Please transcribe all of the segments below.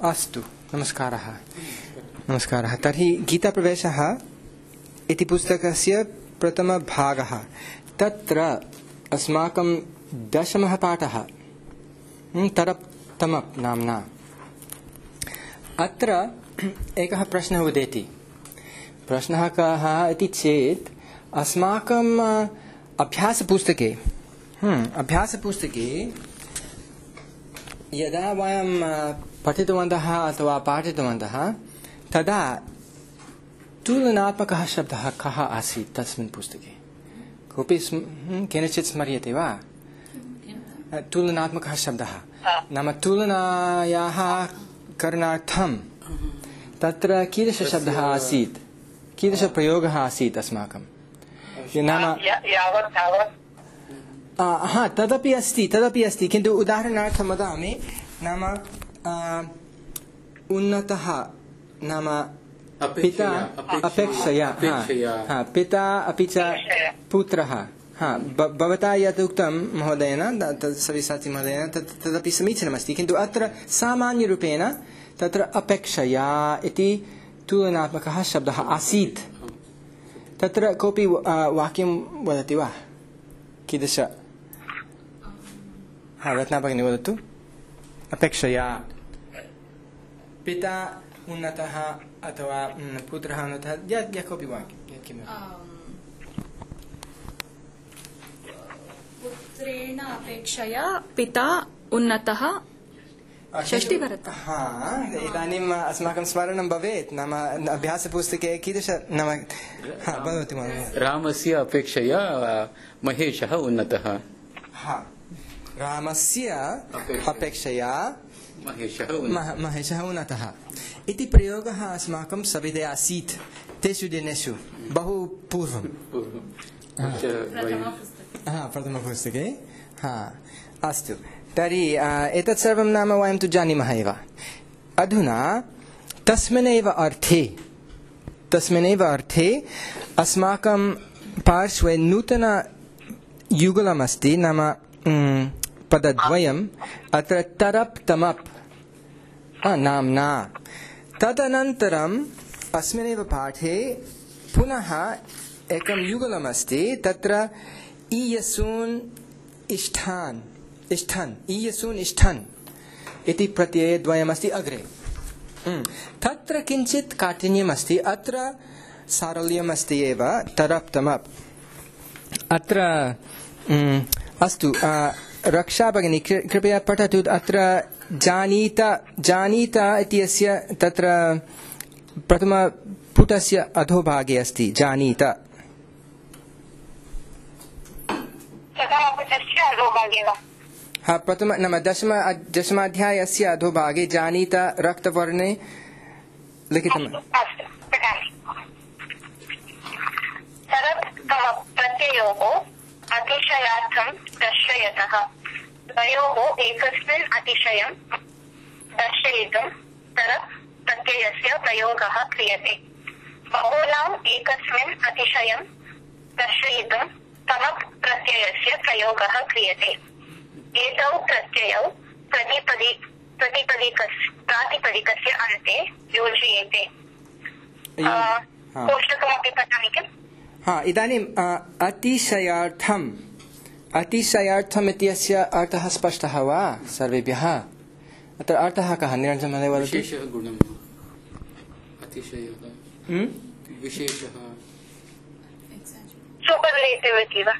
अस्तु, नमस्कारः। नमस्कारः। तर्हि गीताप्रवेशः इति पुस्तकस्य प्रथमभागः। तत्र अस्माकं 10मः पाठः तरप्तमप् नाम्ना। अत्र एकः प्रश्नः उदेति। प्रश्नः कः इति चेत् अस्माकम् अभ्यासपुस्तके यदा वयं पठितवन्तः अथवा पाठितवन्तः तदा तुलनात्मकः शब्दः कः आसीत् तस्मिन् पुस्तके? कोऽपि केनचित् स्मर्यते वा? तुलनात्मकः शब्दः नाम तुलनायाः करणार्थं तत्र कीदृशशब्दः आसीत्, कीदृशप्रयोगः आसीत् अस्माकं? नाम तदपि अस्ति किन्तु उदाहरणार्थं वदामि। नाम उन्नतः नाम पिता अपेक्षया पिता अपि च पुत्रः। भवता यत् उक्तं महोदयेन सविसाचि महोदयेन तदपि समीचीनमस्ति, किन्तु अत्र सामान्यरूपेण तत्र अपेक्षया इति तुलनात्मकः शब्दः आसीत्। तत्र कोऽपि वाक्यं वदति वा? कीदृश? रत्ना भगिनी वदतु। अपेक्षया पिता उन्नतः अथवा पुत्रः उन्नतः, यत् कोऽपि वाक्यं। पुत्रेण अपेक्षया पिता उन्नतः। षष्टिभरतः। इदानीम् अस्माकं स्मरणं भवेत्। नाम अभ्यासपुस्तके कीदृश नाम वदतु महोदय। रामस्य अपेक्षया महेशः उन्नतः। रामस्य अपेक्षया महेशः उन्नतः इति प्रयोगः अस्माकं सविधे आसीत् तेषु दिनेषु बहु पूर्वं प्रथमपुस्तके। अस्तु, तर्हि एतत् सर्वं नाम वयं तु जानीमः एव। अधुना तस्मिन्नेव अर्थे अस्माकं पार्श्वे नूतनयुगलमस्ति। नाम पदद्वयम् अत्र तरप्तमप् नाम्ना। तदनन्तरम् अस्मिन्नेव पाठे पुनः एकं युगलमस्ति। तत्र ईयसून् इष्ठन् इति प्रत्ययद्वयमस्ति अग्रे। तत्र किञ्चित् काठिन्यमस्ति, अत्र सारल्यमस्ति एव। तरप्तमप् अत्र अस्तु, रक्षा भगिनी कृपया पठतु। अत्र जानीत इत्यस्य तत्र प्रथमपुटस्य अधोभागे अस्ति जानीत। प्रथम नाम दशमाध्यायस्य अधोभागे जानीत रक्तवर्णे लिखितम्। अतिशयार्थं दर्शयतः द्वयोः एकस्मिन् अतिशयं दर्शयितुं तरप् प्रत्ययस्य प्रयोगः क्रियते। बहूनाम् एकस्मिन् अतिशयं दर्शयितुं तमप् प्रत्ययस्य प्रयोगः क्रियते। एतौ प्रत्ययौ प्रातिपदिकस्य अन्ते योज्येते। कोष्टकमपि पठामि किम्? इदानीम् अतिशयार्थम् इत्यस्य अर्थः स्पष्टः वा सर्वेभ्यः? अत्र अर्थः कः? निरञ्जन महोदय वदतु। विशेषः गुणः, अतिशयः, विशेषः, सुपरलेटिव् वा?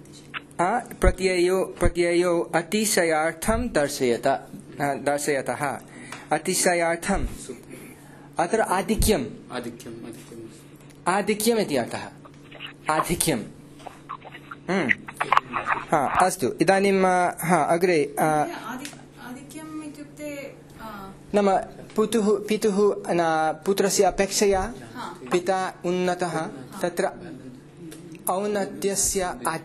प्रत्ययो अतिशयार्थं दर्शयतः। अतिशयार्थम् अत्र आधिक्यम् इति अर्थः। आधिक्यम्। अस्तु, इदानीम् अग्रे आधिक्यम् इत्युक्ते नाम पितुः पुत्रस्य अपेक्षया पिता उन्नतः, तत्र औन्नत्यस्य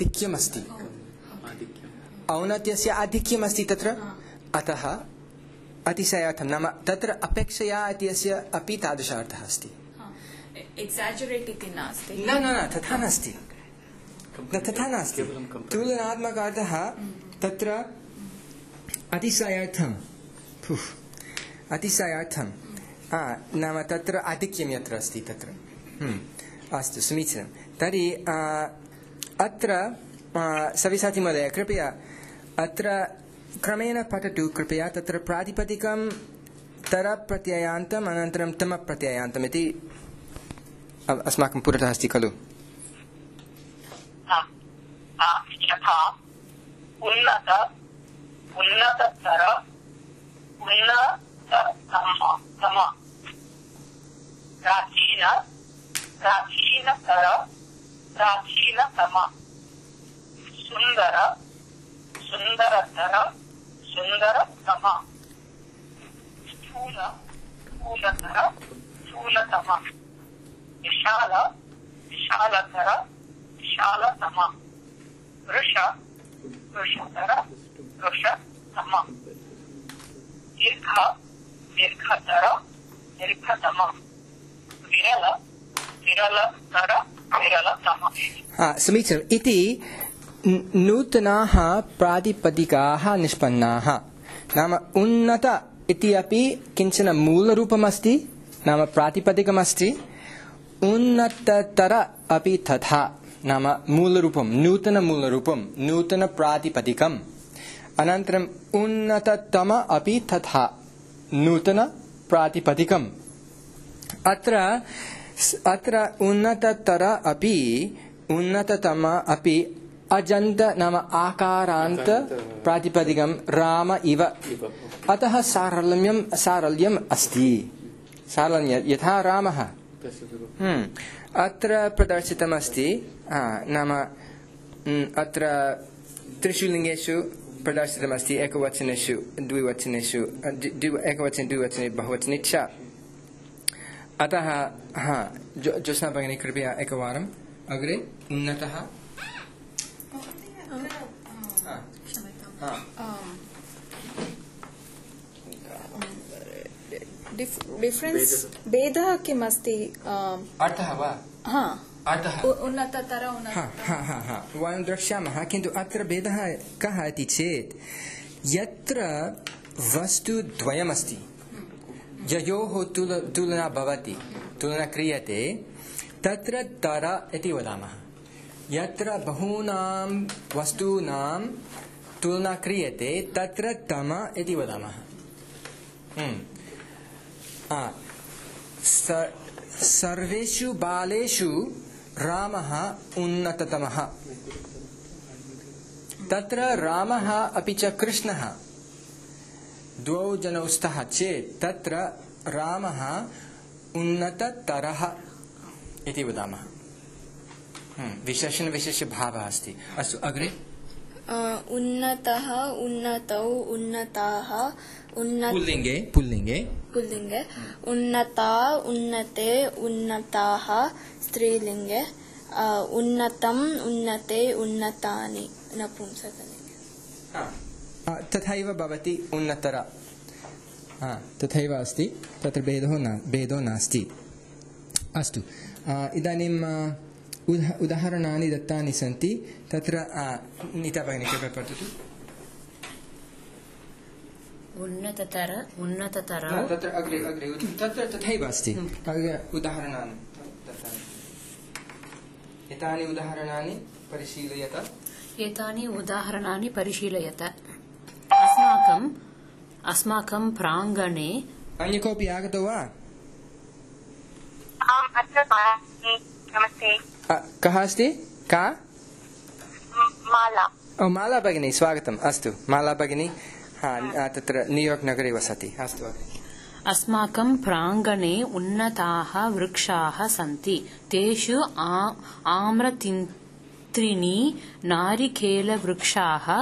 आधिक्यमस्ति तत्र। अतः अतिशयार्थं नाम तत्र अपेक्षया इत्यस्य अपि तादृश अर्थः अस्ति। एक्साजरेट् इति नास्ति। न तथा नास्ति। तुलनात्मक अर्थः तत्र अतिशयार्थं अतिशयार्थं नाम तत्र आधिक्यं यत्र अस्ति तत्र अस्तु समीचीनं तर्हि अत्र सविसाति महोदय कृपया अत्र क्रमेण पठतु कृपया तत्र प्रातिपदिकं तरप्रत्ययान्तम् अनन्तरं तमप्रत्ययान्तम् इति अस्माकं पुरतः अस्ति खलु यथा उन्नत उन्नततर उन्नततम प्राचीन प्राचीनतर प्राचीनतम सुन्दर सुन्दरतर सुन्दरतम स्थूल स्थूलतर स्थूलतम विशाल विशालतर विशालतम वृष वृषतर वृषतम दीर्घ दीर्घतर दीर्घतम विरल विरलतर विरलतम समीचीनम् इति नूतनाः प्रातिपदिकाः निष्पन्नाः नाम उन्नत इति अपि किञ्चन मूलरूपमस्ति नाम प्रातिपदिकमस्ति उन्नततर अपि तथा नाम मूलरूपं नूतनमूलरूपं नूतनप्रातिपदिकम् अनन्तरम् उन्नततम अपि तथा नूतनप्रातिपदिकम् अत्र उन्नततर अपि उन्नततम अपि अजन्त नाम आकारान्त प्रातिपदिकं राम इव अतः सारल्यम् अस्ति सारल्यं यथा रामः अत्र प्रदर्शितमस्ति नाम अत्र त्रिषु लिङ्गेषु प्रदर्शितमस्ति एकवचनेषु द्विवचनेषु एकवचने द्विवचने बहुवचने च अतः ज्योत्स्ना भगिनी कृपया एकवारम् अग्रे उन्नतः डिफरेन्स् भेदः किम् अस्ति अर्थः वा अर्थः उन्नततर वयं द्रक्ष्यामः किन्तु अत्र भेदः कः इति चेत् यत्र वस्तुद्वयमस्ति ययोः तुलना भवति तुलना क्रियते तत्र तर इति वदामः यत्र बहूनां वस्तूनां तुलना क्रियते तत्र तम इति वदामः सर्वेषु बालेषु रामः उन्नततमः तत्र रामः अपि च कृष्णः द्वौ जनौ स्तः चेत् तत्र रामः उन्नततरः इति वदामः विशेषणविशेषभावः अस्ति अस्तु अग्रे उन्नतः उन्नतौ उन्नताः पुल्लिङ्गे पुल्लिङ्गे उन्नता उन्नते उन्नताः स्त्रीलिङ्गे उन्नतम् उन्नते उन्नतानि नपुंसकलिङ्गे तथैव भवति उन्नतर तथैव अस्ति तत्र भेदो नास्ति अस्तु इदानीं उदाहरणानि दत्तानि सन्ति तत्र नीता भगिनी कृपया पठतु उन्नततर तत्र अग्रे तत्र तथैव अस्ति उदाहरणानि दत्तानि एतानि उदाहरणानि परिशीलयत अस्माकं प्राङ्गणे अन्य कोऽपि आगतो वा नमस्ते कः अस्ति का माला माला भगिनी स्वागतम् अस्तु माला भगिनी तत्र न्यूयार्क् नगरे वसति अस्तु अस्माकं प्राङ्गणे उन्नताः वृक्षाः सन्ति तेषु आम्रतिन्त्रिणी नारिकेलवृक्षाः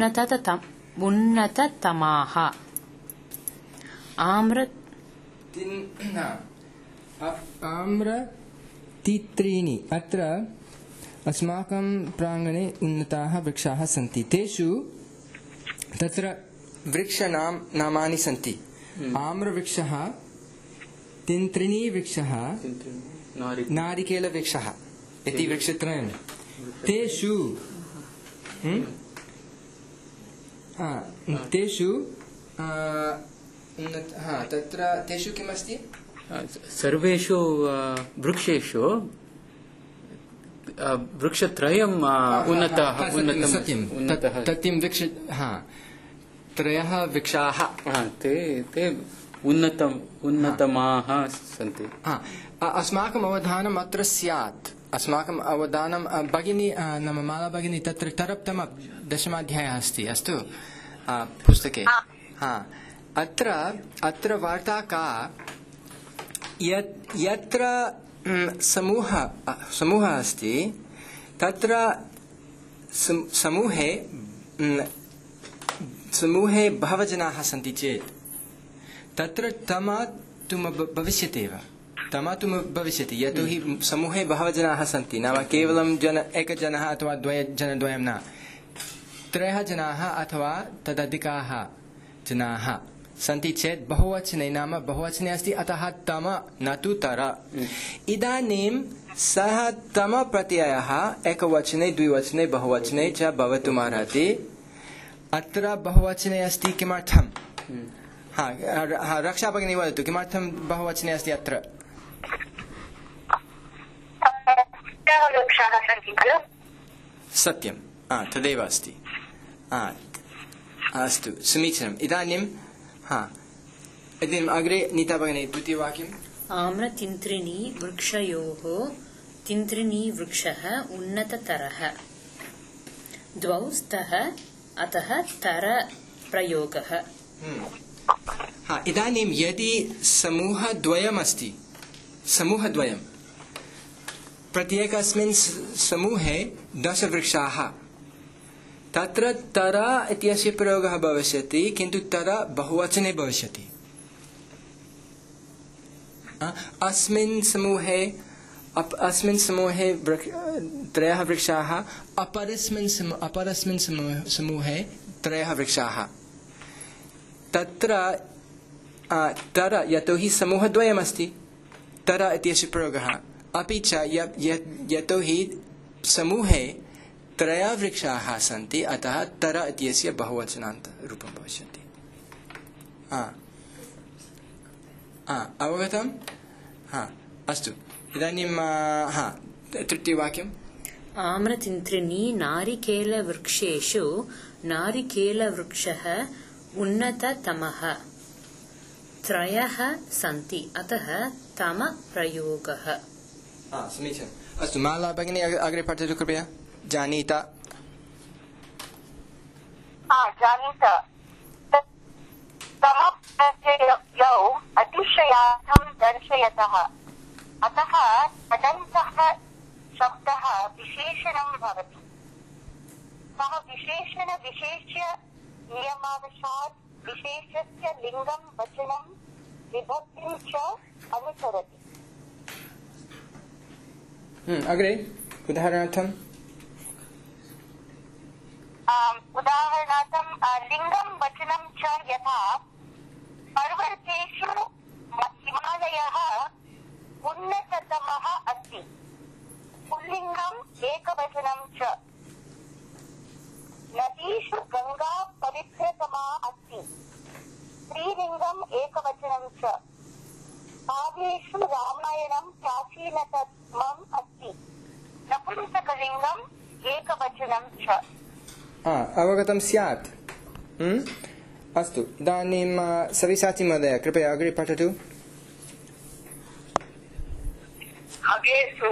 उन्नततमाः आम्रतिन्त्रीणि अत्र अस्माकं प्राङ्गणे उन्नताः वृक्षाः सन्ति तेषु तत्र वृक्षाणां नामानि सन्ति आम्रवृक्षः तिन्त्रिणी वृक्षः नारिकेलवृक्षः इति वृक्षत्रयं तेषु तत्र तेषु किमस्ति? सर्वेषु वृक्षेषु वृक्षत्रयम् उन्नतः तत्यं वृक्ष त्रयः वृक्षाः ते उन्नतमाः सन्ति. अस्माकम् अवधानम् अत्र स्यात्. अस्माकम् अवधानं भगिनी नाम माला भगिनी तत्र तरप्तम 10th अस्ति. अस्तु पुस्तके. अत्र वार्ता का यत्र समूहः अस्ति तत्र समूहे बहवः जनाः सन्ति चेत् तत्र तम भविष्यत्येव. भविष्यति यतोहि समूहे बहवः जनाः सन्ति. नाम केवलं एकजनः अथवा द्वयं न, 3 जनाः अथवा तदधिकाः जनाः सन्ति चेत् बहुवचने, नाम बहुवचने अस्ति अतः तम न तु तर. इदानीं सः तम प्रत्ययः एकवचने, द्विवचने, बहुवचने च भवितुमर्हति. अत्र बहुवचने अस्ति. किमर्थं? रक्षा भगिनी वदतु किमर्थं बहुवचने अस्ति अत्र? सत्यं, तदेव अस्ति. अस्तु, समीचीनम्. इदानीम् अग्रे नीता भगिनी द्वितीयवाक्यम्. आम्रतिन्त्रिणी वृक्षयोः तिन्त्रिणी वृक्षः उन्नततरः. द्वौ स्तः अतः तर प्रयोगः. इदानीं यदि समूहद्वयमस्ति, समूहद्वयं प्रत्येकस्मिन् समूहे 10 वृक्षाः, तत्र तर इत्यस्य प्रयोगः भविष्यति, किन्तु तर बहुवचने भविष्यति. अस्मिन् समूहे 3 वृक्षाः, अपरस्मिन् समूहे 3 वृक्षाः. तत्र तर यतोहि समूहद्वयमस्ति, तर इत्यस्य प्रयोगः. अपि च यतोहि समूहे 3 वृक्षाः सन्ति अतः तर इत्यस्य बहुवचनान्तरूपं भविष्यति. अवगतम्? अस्तु. इदानीं तृतीयवाक्यम्. आम्रतिन्त्रिणी नारिकेलवृक्षेषु नारिकेलवृक्षः उन्नततमः. 3 सन्ति अतः तम प्रयोगः. समीचीनम्. अस्तु, माला भगिनी अग्रे पठतु कृपया. जानीत. जानीत. तमप्रत्ययौ अतिशयार्थं दर्शयतः. अतः तदन्तः शब्दः विशेषणं भवति. सः विशेषण विशेष्य नियमावशात् विशेषस्य लिङ्गं वचनं विभक्तिं च अनुसरति. अग्रे उदाहरणार्थम्. उदाहरणार्थं लिङ्गं वचनं च यथा पर्वतेषु हिमालयः उन्नततमः अस्ति. पुल्लिङ्गम् एकवचनं च. नदीषु गङ्गा पवित्रतमा अस्ति. स्त्रीलिङ्गम् एकवचनं च. काव्येषु रामायणं प्राचीनतमम् अस्ति. नपुंसकलिङ्गम् एकवचनं च. अवगतं स्यात्. अस्तु, इदानीं सविसाची महोदय कृपया अग्रे पठतु. खगेषु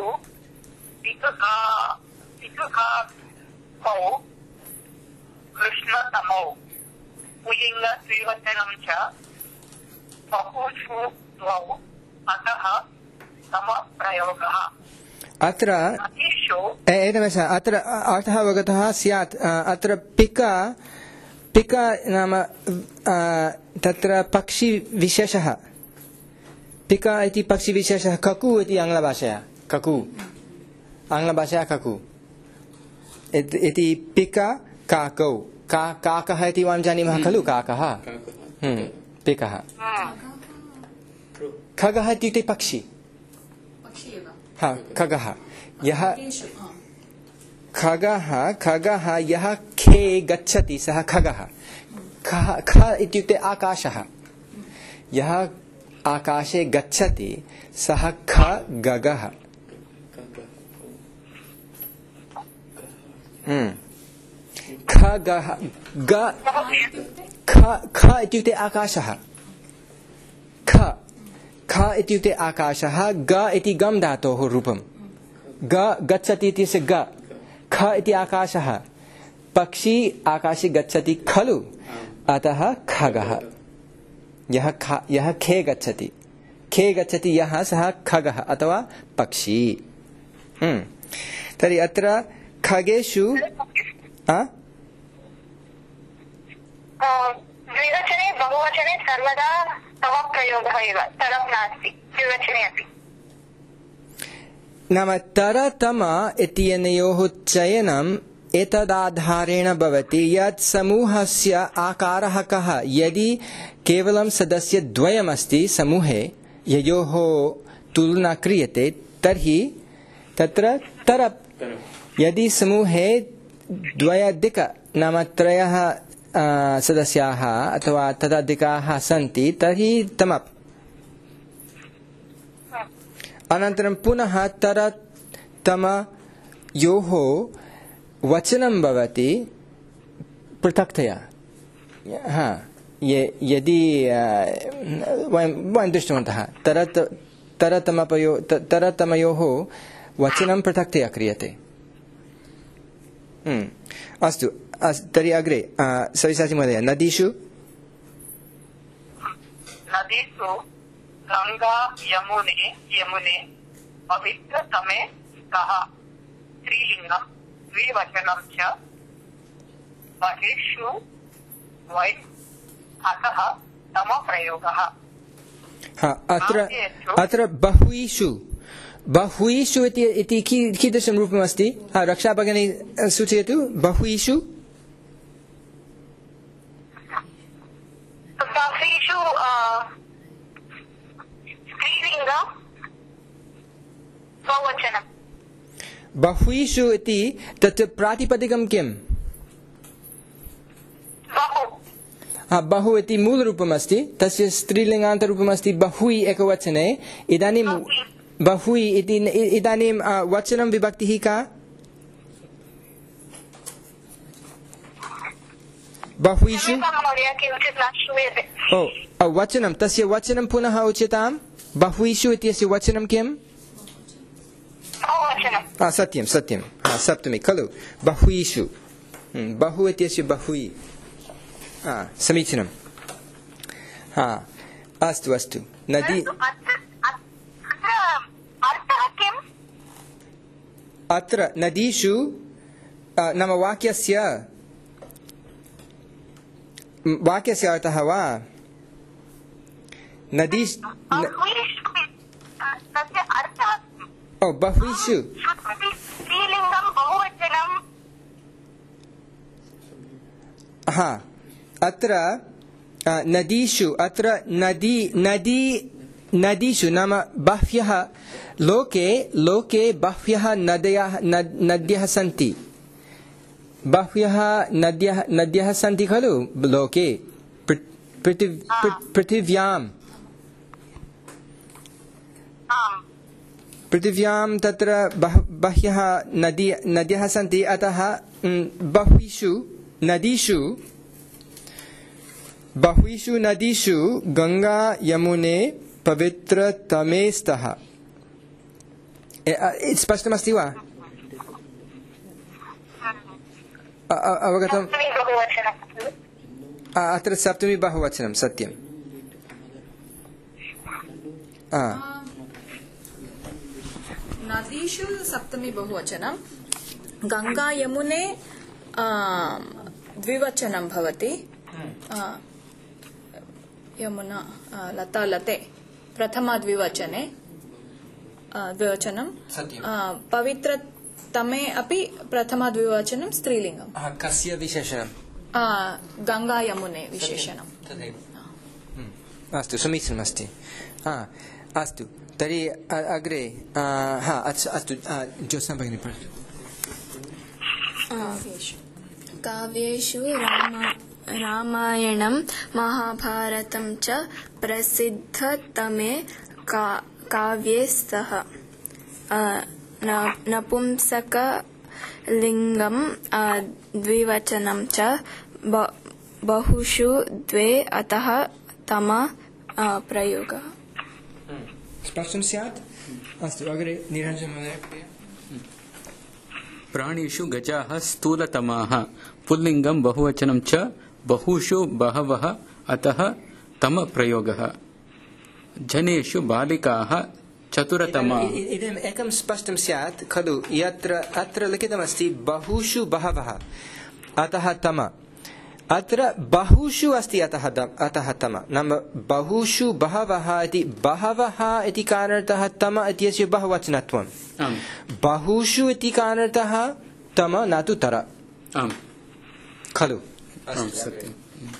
पितुकाकौ कृष्णतमौ पुल्लिङ्ग द्विवचनं च. बहुषु द्वौ अतः समप्रयोगः. अत्र अत्र अर्थः अवगतः स्यात्. अत्र पिका नाम तत्र पक्षिविशेषः. पिका इति पक्षिविशेषः. ककु इति आङ्ग्लभाषया ककु इति पिका काकौ. काकः इति वयं जानीमः खलु. काकः पिकः. खगः इत्युक्ते पक्षि. खगः यः यः खे गच्छति सः खगः. ख इत्युक्ते आकाशः. यः आकाशे गच्छति सः खगः। खगः ख इत्युक्ते आकाशः। ख इत्युक्ते आकाशः। ग इति गम धातोः रूपं। गच्छति इत्यस्य ग। ख इति आकाशः। पक्षी आकाशे गच्छति खलु, अतः खगः। यः खे गच्छति यः सः खगः अथवा पक्षी। तर्हि अत्र खगेषु द्विवचने बहुवचने सर्वदा तम प्रयोगः एव, तरं नास्ति द्विवचने अपि। नाम तरतम इत्यनयोः चयनम् एतदाधारेण भवति यत् समूहस्य आकारः कः। यदि केवलं सदस्यद्वयमस्ति समूहे ययोः तुलना क्रियते तर्हि तत्र तरप्। यदि समूहे द्वयाधिक नाम त्रयः सदस्याः अथवा तदधिकाः सन्ति तर्हि तमप्। अनन्तरं पुनः तरतमयोः वचनं भवति पृथक्तया। यदि वयं दृष्टवन्तः तरतमयोः वचनं पृथक्तया क्रियते। अस्तु, तर्हि अग्रे सविसाचि महोदय। नदीषु गंगा यमुने पवित्रतमे स्तः स्त्रीलिंगं द्विवचनं च बहिषु वै अतः तम प्रयोगः। अत्र बहुषु इति कीदृशं रूपमस्ति? रक्षा भगिनी सूचयतु। बहुषु स्त्रीलिंगं बहुवचनं। बहुषु इति तत् प्रातिपदिकं किम्? बहु इति मूलरूपमस्ति, तस्य स्त्रीलिङ्गान्तरूपमस्ति बहु एकवचने। इदानीं बहु इदानीं वचनं विभक्तिः का? बहुषु वचनं, तस्य वचनं पुनः उच्यताम्। बहुषु इत्यस्य वचनं किम्? सत्यं सप्तमी खलु। बहुषु बहु इत्यस्य बहु। समीचीनम्। अस्तु। नदी अत्र नदीषु नाम वाक्यस्य अर्थः वा? बहुषु अत्र नदीषु अत्र नदीषु नाम बह्व्यः लोके बह्व्यः नद्यः सन्ति। बह्व्यः नद्यः सन्ति खलु लोके पृथिव्यां तत्र बह्व्यः नद्यः सन्ति। अतः बहुषु नदीषु गंगा यमुने पवित्रतमे स्तः। स्पष्टमस्ति वा? अवगतम्? अत्र सप्तमी बहुवचनं सत्यं। नदीषु सप्तमी बहुवचनं, गंगा यमुने द्विवचनं भवति। यमुना लता लते प्रथमा द्विवचने द्विवचनं। पवित्रतमे अपि प्रथमा द्विवचनं स्त्रीलिङ्गं। कस्य विशेषणं? गंगा यमुने विशेषणम्। अस्तु, समीचीनमस्ति। अस्तु, तर्हि अग्रे अस्तु ज्योत्स्ना भगिनी पठतु। काव्येषु रामायणं महाभारतं च प्रसिद्धतमे काव्ये स्तः नपुंसकलिङ्गं द्विवचनं च बहुषु द्वे अतः तम प्रयोगः स्पष्टं स्यात् अस्तु अग्रे निरञ्जनमहोदय प्राणिषु गजाः स्थूलतमाः पुल्लिङ्गं बहुवचनं च बहुषु बहवः अतः तम प्रयोगः जनेषु बालिकाः चतुरतमा इदम् एकं स्पष्टं स्यात् खलु यत्र अत्र लिखितमस्ति बहुषु बहवः अतः तम अत्र बहुषु अस्ति अतः तम नाम बहुषु बहवः इति बहवः इति कारणतः तम इत्यस्य बहुवचनत्वं बहुषु इति कारणतः तम न तु तर खलु सत्यं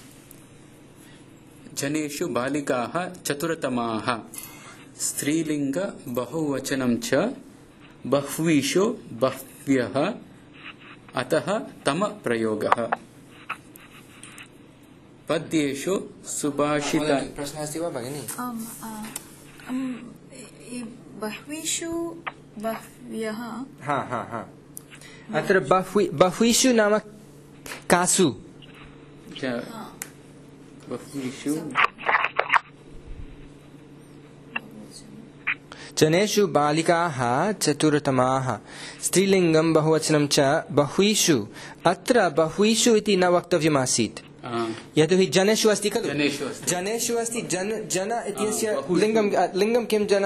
जनेषु बालिकाः चतुरतमाः स्त्रीलिङ्ग बहुवचनं च बह्वीषु बह्व्यः अतः तम प्रयोगः पद्येषु सुभाषित प्रश्नः अस्ति वा भगिनी बह्वीषु बह्व्यः अत्र बह्वीषु नाम कासु बह्वीषु जनेषु बालिकाः चतुरतमाः स्त्रीलिङ्गं बहुवचनं च बह्वीषु अत्र बह्वीषु इति न वक्तव्यमासीत् यतोहि जनेषु अस्ति खलु जनेषु अस्ति जन इत्यस्य लिङ्गं किं जन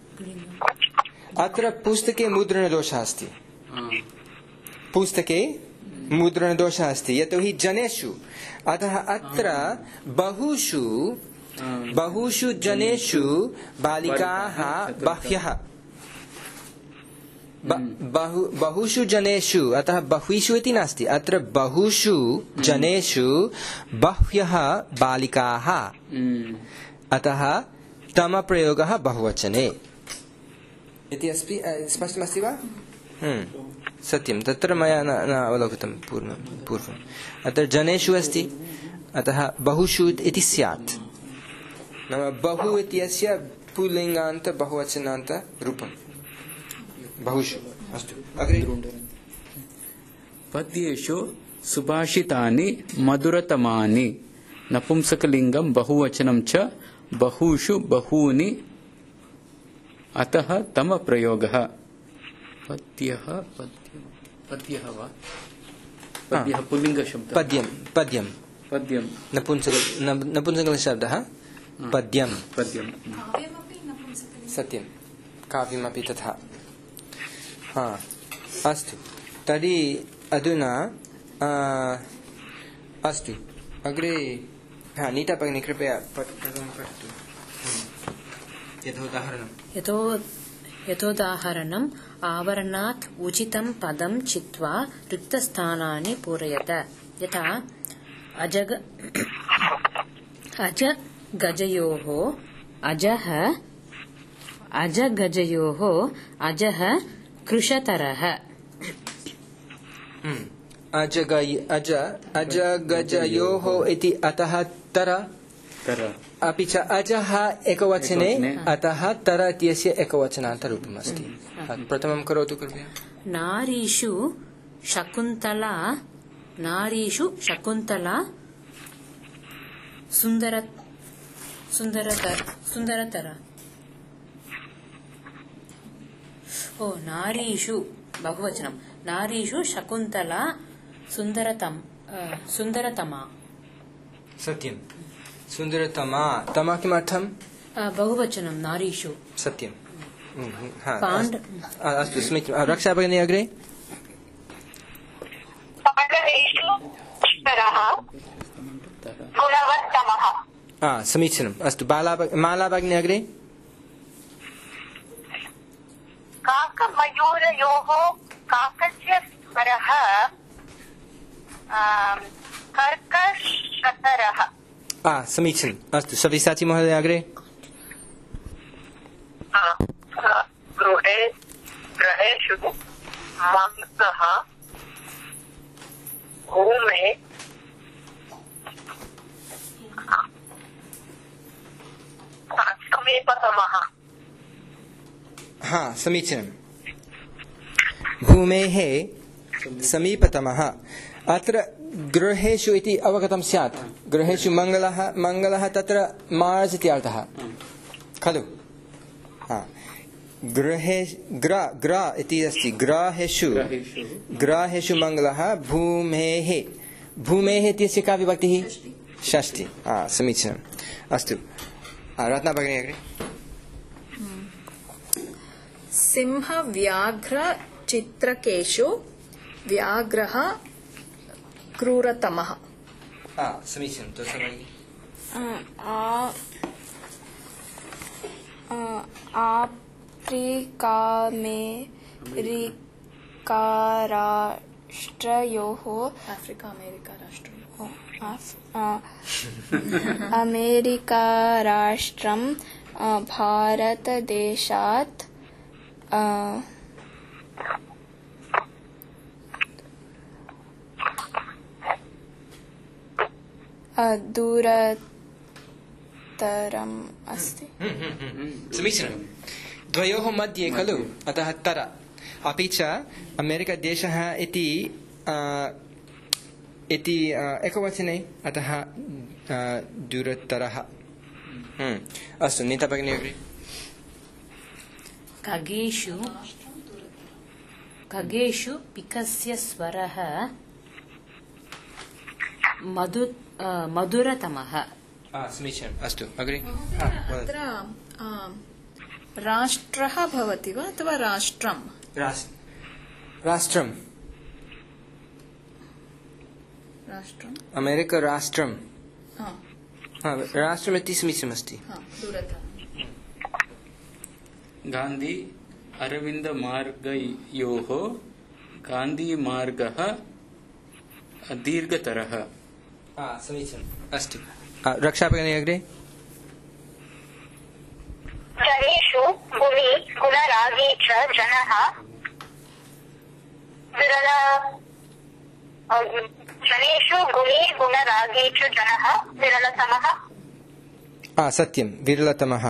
अत्र पुस्तके मुद्रणदोषः अस्ति पुस्तके मुद्रणदोषः अस्ति यतोहि जनेषु अतः अत्र बहुषु जनेषु बालिकाः बह्व्यः बहुषु जनेषु अतः बह्वीषु इति नास्ति अत्र बहुषु जनेषु बह्व्यः बालिकाः अतः तम प्रयोगः बहुवचने इति अस्ति स्पष्टमस्ति वा सत्यं तत्र मया न अवलोकितं पूर्वम् अत्र जनेषु अस्ति अतः बहुषु इति स्यात् नाम बहु इत्यस्य पुल्लिङ्गान्त बहुवचनान्त रूपं बहुषु अस्तु अग्रे पद्येषु सुभाषितानि मधुरतमानि नपुंसकलिङ्गं बहुवचनं च बहुषु बहूनि अतः तम प्रयोगः पद्यः वा पद्यः पुल्लिङ्गशब्दः पद्यं नपुंसकशब्दः पद्यं काव्यमपि सत्यं काव्यमपि तथा अस्तु तर्हि अधुना अस्तु अग्रे नीता भगिनी कृपया पठतु यथोदाहरणम् आवरणात् उचितं पदं चित्वा रिक्तस्थानानि पूरयत यथा अजगजयोः अजः कृशतरः अजगजयोः इति अतः तर अपि च अजः एकवचने अतः तर इत्यस्य एकवचनान्तरूपम् अस्ति प्रथमं करोतु कृपया नारीषु शकुन्तला सुन्दरतर नारीषु बहुवचनं नारीषु शकुन्तला सुन्दरतमा सत्यं सुन्दरतमा तमा किमर्थं बहुवचनं नारीषु सत्यं अस्तु समीचीनं रक्षा भगिनी अग्रे पाण्डवेषु गुणवत्तमः समीचीनम् अस्तु माला भगिनी अग्रे काकमयूरयोः काकस्य स्वरः कर्कशतरः समीचीनम् अस्तु सव्यसाची महोदय अग्रे गृहेषु मांसः भूमे समीपतमः। हा समीचीनं। भूमेः समीपतमः। अत्र गृहेषु इति अवगतं स्यात्। गृहेषु मङ्गलः तत्र मार्स् इति अर्थः खलु। गृहे ग्र इति अस्ति। ग्राहेषु मङ्गलः। भूमेः इत्यस्य का विभक्तिः? षष्ठी। समीचीनम्। अस्तु रत्ना भगिनी अग्रे। सिंहव्याघ्रचित्रकेषु व्याघ्रः क्रूरतमः। समीचीनं। अमेरिकाराष्ट्रं भारतदेशात् दूरतरम् अस्ति। समीचीनं। द्वयोः मध्ये खलु, अतः तर। अपि च अमेरिकादेशः इति एकवचने, अतः दूरतरः। अस्तु नीता भगिनी अग्रे। खगेषु पिकस्य स्वरः मधुरतमः। समीचीनम्। अस्तु अग्रे। अत्र राष्ट्रः भवति वा अथवा राष्ट्रं? राष्ट्रम्। अमेरिकाराष्ट्रं। राष्ट्रमिति समीचीनमस्ति। गान्धी अरविन्दमार्गयोः गान्धीमार्गः दीर्घतरः। समीचीनम्। अस्तु रक्षा भगिनी अग्रे। जनेषु गुणी गुणरागी च जनः जनेषु गुणी गुणरागी च जनः विरलतमः। सत्यं, विरलतमः।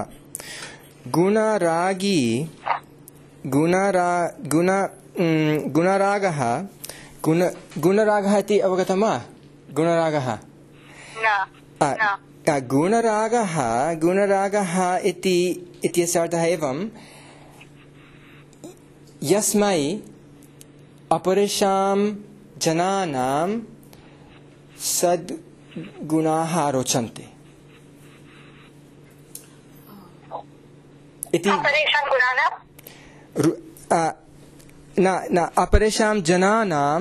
गुणरागः इति अवगतं वा? गुणरागः गुणरागः इत्यस्य अर्थः एवं यस्मै अपरेषां जनानां सद्गुणाः रोचन्ते इति। अपरेषां जनानां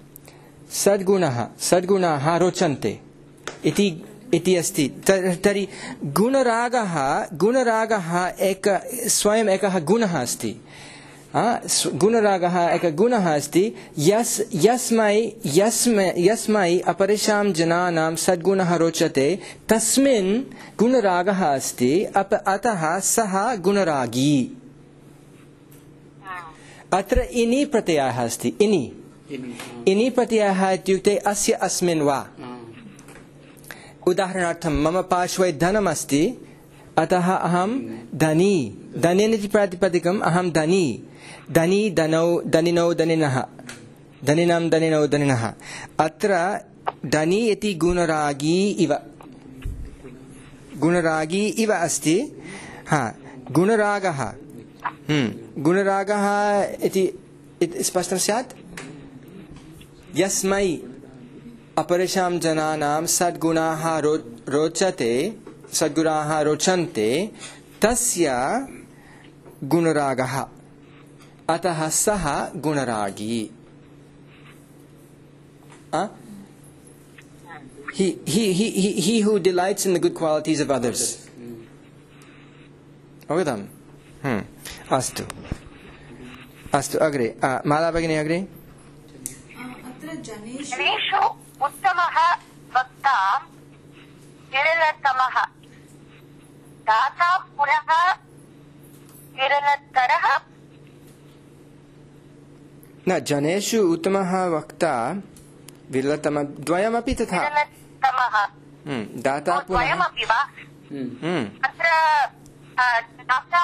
सद्गुणाः रोचन्ते इति अस्ति। तर्हि गुणरागः स्वयम् एकः गुणः अस्ति। गुणरागः एकः गुणः अस्ति यस्मै अपरेषां जनानां सद्गुणः रोचते तस्मिन् गुणरागः अस्ति। अतः सः गुणरागी। अत्र इनि प्रत्ययः अस्ति। इनि प्रत्ययः इत्युक्ते अस्य अस्मिन् वा। उदाहरणार्थं मम पार्श्वे धनमस्ति, अतः अहं धनी। धनेनिति प्रातिपदिकम् अहं धनी। धनी धनौ धनिनौ धनिनः धनिनां धनिनौ धनिनः। अत्र धनी इति गुणरागी इव अस्ति। गुणरागः इति स्पष्टं स्यात्। यस्मै अपरेषां जनानां सद्गुणाः रोचन्ते तस्य गुणरागः। अतः सः गुणरागी। He who delights in the good qualities of others. अवगतम्? अस्तु अग्रे। माला भगिनी अग्रे। जनेषु उत्तमः वक्ता विरलतमः दाता पुनः विरलतरः। न, जनेषु उत्तमः वक्ता विरलतमः, द्वयमपि तथा। विरलतमः दाता पुनः द्वयमपि वा? अत्र दाता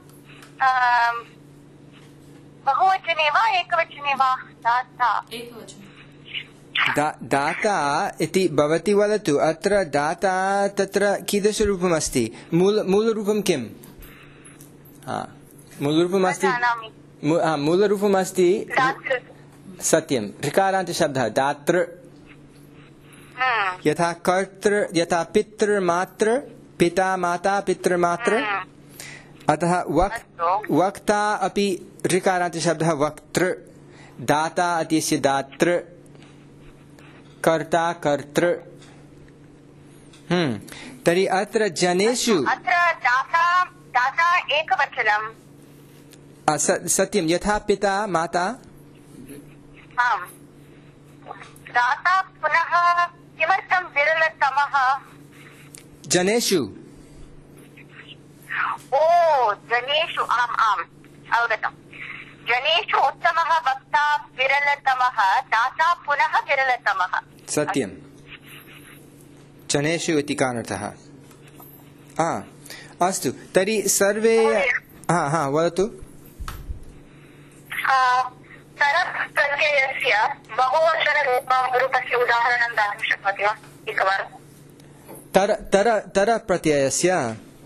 बहुवचने वा एकवचने वा दाता दाता इति भवती वदतु। अत्र दाता तत्र कीदृशरूपमस्ति? मूलरूपं किम्? मूलरूपमस्ति मूलरूपमस्ति सत्यं ऋकारान्तशब्दः दातृ। यथा कर्तृ, यथा पितृ मातृ, पिता माता पितृमातृ। अतः वक्ता अपि ऋकारान्तशब्दः वक्तृ। दाता इत्यस्य दातृ, कर्ता कर्तृ। तर्हि अत्र जनेषु दाता एकवचनम्। सत्यं यथा पिता माता। आम् दाता पुनः किमर्थं विरलतमः? जनेषु। ओ जनेषु आम् आम् अवगतम्। जनेषु उत्तमः वक्ता विरलतमः, दाता पुनः विरलतमः। सत्यं जनेषु इति कारणतः। अस्तु तर्हि सर्वे वदतु। प्रत्ययस्य बहुवचनरूपस्य उदाहरणं दातुं शक्नोति वा एकवारं? तर प्रत्ययस्य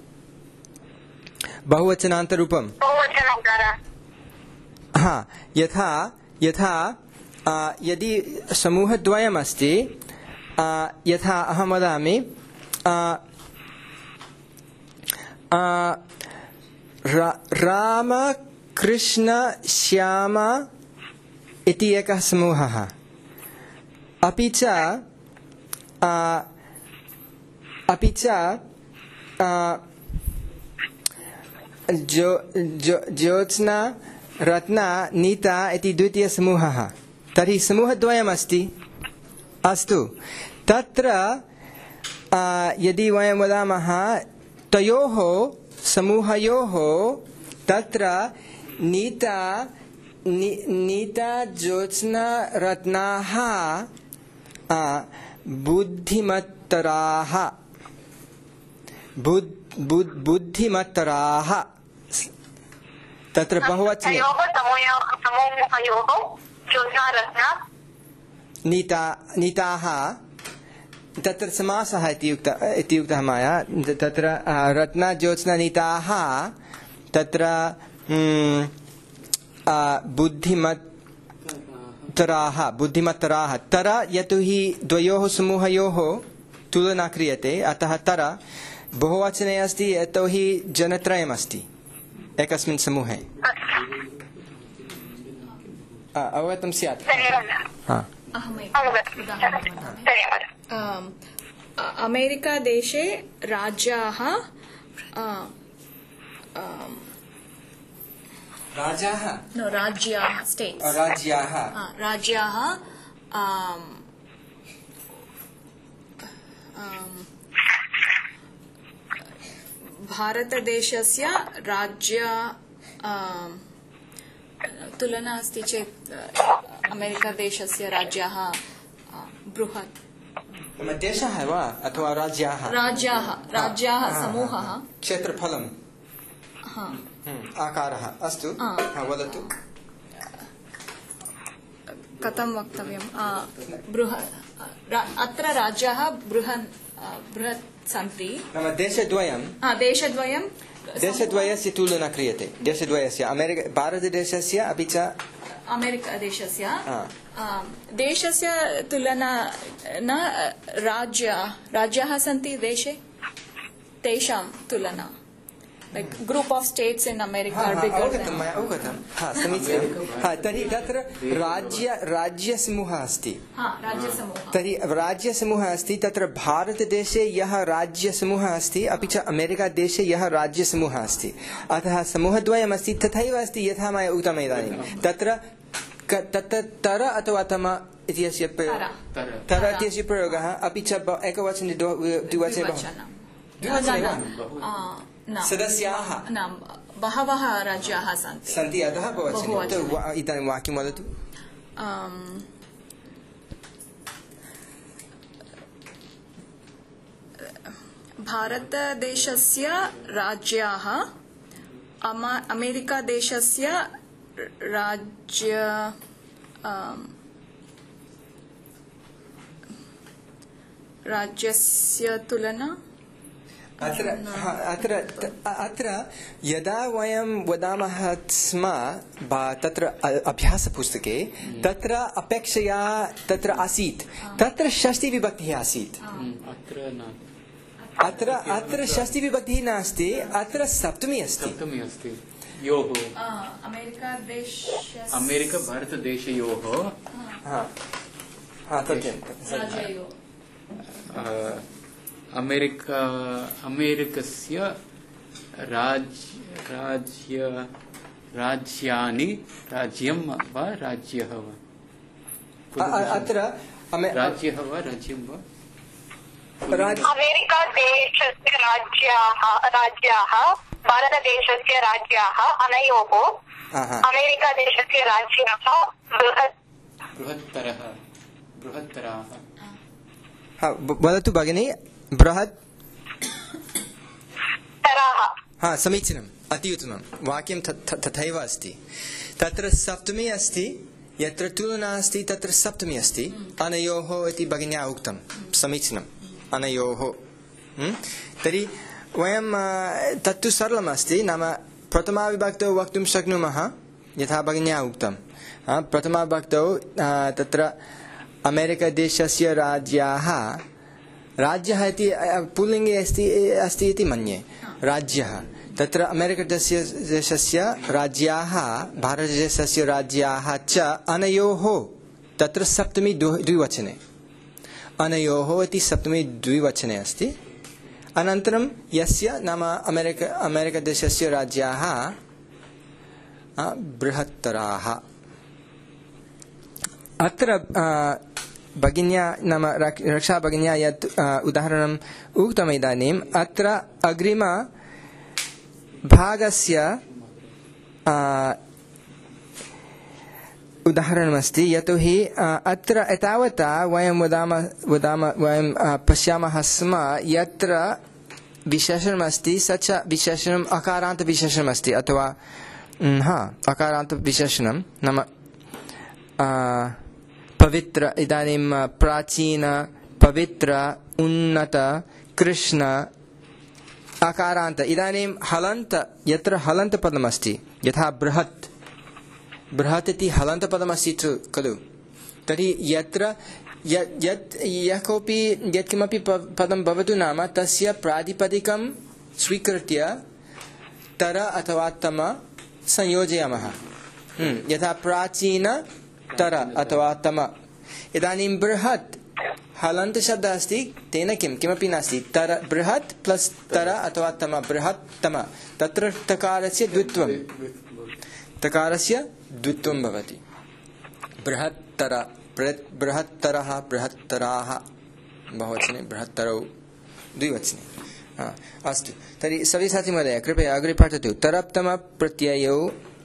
बहुवचनान्तरूपं। यथा यदि समूहद्वयमस्ति, यथा अहं वदामि राम कृष्ण श्याम इति एकः समूहः। अपि च ज्योत्स्ना रत्ना नीता इति द्वितीयसमूहः। तर्हि समूहद्वयमस्ति। अस्तु तत्र यदि वयं वदामः तयोः समूहयोः तत्र नीता ज्योत्स्ना रत्नाः बुद्धिमत्तराः तत्र बहुवचने नीताः तत्र समासः इति उक्तः मया। तत्र रत्ना ज्योत्स्ना नीताः तत्र बुद्धिमत्तराः। तर यतोहि द्वयोः समूहयोः तुलना क्रियते, अतः तर बहुवचने अस्ति यतोहि जनत्रयमस्ति एकस्मिन् समूहे। अवगतं स्यात्? अमेरिकादेशे राज्याः भारतदेशस्य राज्य तुलना अस्ति चेत् अमेरिकादेशस्य राज्याः बृहत् देशः वा अथवा राज्याः समूहः क्षेत्रफलम् आकारः। अस्तु वदतु कथं वक्तव्यं? अत्र राज्याः बृहत् सन्ति। देशद्वयस्य तुलना क्रियते। देशद्वयस्य भारतदेशस्य अपि च अमेरिकादेशस्य देशस्य तुलना न राज्याः सन्ति देशे, तेषां तुलना group of states in America are bigger than. समीचीनं। तर्हि तत्र राज्यसमूहः अस्ति। तर्हि राज्यसमूहः अस्ति। तत्र भारतदेशे यः राज्यसमूहः अस्ति अपि च अमेरिकादेशे यः राज्यसमूहः अस्ति, अतः समूहद्वयमस्ति। तथैव अस्ति यथा मया उक्तम् इदानीं। तत्र तर अथवा तम इत्यस्य प्रयोगः अपि च एकवचने द्विवचने सदस्याः बहवः राज्याः सन्ति, अतः बहुवचने। इदानीं वाक्यं वदतु। भारतदेशस्य राज्याः अमेरिकादेशस्य राज्यस्य तुलना अत्र यदा वयं वदामः स्म तत्र अभ्यासपुस्तके तत्र अपेक्षया तत्र आसीत् तत्र षष्टिविभक्तिः आसीत् अत्र षष्टिविभक्तिः नास्ति अत्र सप्तमी अस्ति योः अमेरिका भारतदेशयोः अमेरिकस्य राज्यानि राज्यं वा राज्यः वा अत्र राज्यः वा राज्यं वा अमेरिकादेशस्य राज्याः भारतदेशस्य राज्याः अनयोः अमेरिकादेशस्य राज्याः बृहत्तराः वदतु भगिनी बृहत् समीचीनम् अति उत्तमं वाक्यं तथैव अस्ति तत्र सप्तमी अस्ति यत्र तुलना अस्ति तत्र सप्तमी अस्ति अनयोः इति भगिन्या उक्तं समीचीनम् अनयोः तर्हि वयं तत्तु सरलमस्ति नाम प्रथमाविभक्तौ वक्तुं शक्नुमः यथा भगिन्या उक्तं प्रथमाविभक्तौ तत्र अमेरिकादेशस्य राज्यः इति पुल्लिङ्गे अस्ति इति मन्ये राज्यः तत्र अमेरिकादेशस्य राज्याः भारतदेशस्य राज्याः च अनयोः तत्र सप्तमी द्विवचने अनयोः इति सप्तमी द्विवचने अस्ति अनन्तरं यस्य नाम अमेरिकादेशस्य राज्याः बृहत्तराः अत्र भगिन्या नाम रक्षा भगिन्या यत् उदाहरणम् उक्तम् इदानीम् अत्र अग्रिम भागस्य उदाहरणमस्ति यतोहि अत्र एतावता वयं वयं पश्यामः स्म यत्र विशेषणमस्ति स च विशेषणम् अकारान्तविशेषणमस्ति अथवा अकारान्तविशेषणं नाम पवित्र इदानीं प्राचीन पवित्र उन्नत कृष्ण अकारान्त इदानीं हलन्त यत्र हलन्तपदमस्ति यथा बृहत् इति हलन्तपदमस्ति खलु तर्हि यत्र यत्किमपि पदं भवतु नाम तस्य प्रातिपदिकं स्वीकृत्य तर अथवा तम संयोजयामः यथा प्राचीन तर अथवा तम इदानीं बृहत् हलन्त शब्दः अस्ति तेन किमपि नास्ति तर बृहत् प्लस तर अथवा तम बृहत्तम तत्र तकारस्य द्वित्वं भवति बृहत्तरः बृहत्तराः बहुवचने बृहत्तरौ द्विवचने अस्तु तर्हि सव्यसाची महोदय कृपया अग्रे पठतु तरप्तम प्रत्ययो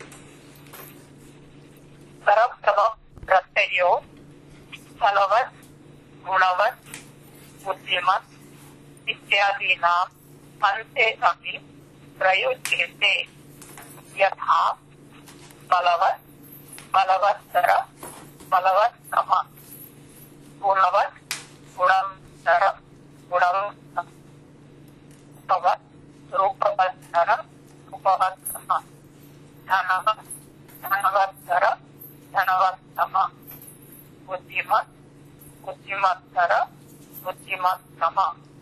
फलवत् गुणवत् बुद्धिमत् इत्यादीनाम् अन्ते अपि प्रयुज्यते यथा बलवत् बलवत्तर बलवत्तम गुणवत् गुणवत्तर गुणवत्तम रूपवत्तर रूपवत्तम धनवत् धनवत्तर धनवत्तम बुद्धिमत् बुद्धिमत्तर बुद्धिमत्तम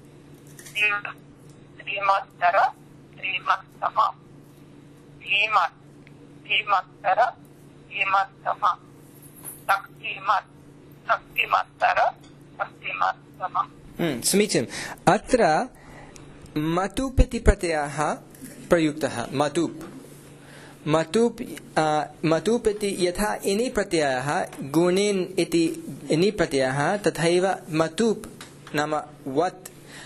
श्रीमत्तर श्रीमत्तम धीमत् धीमत्तर धीमत्तम शक्तिमत् शक्तिमत्तर शक्तिमत्तम समीचीनम् अत्र मतुप् इति प्रत्ययः प्रयुक्तः मतुप् इति यथा इनि प्रत्ययः गुणेन इति इनि प्रत्ययः तथैव मतुप् नाम वत्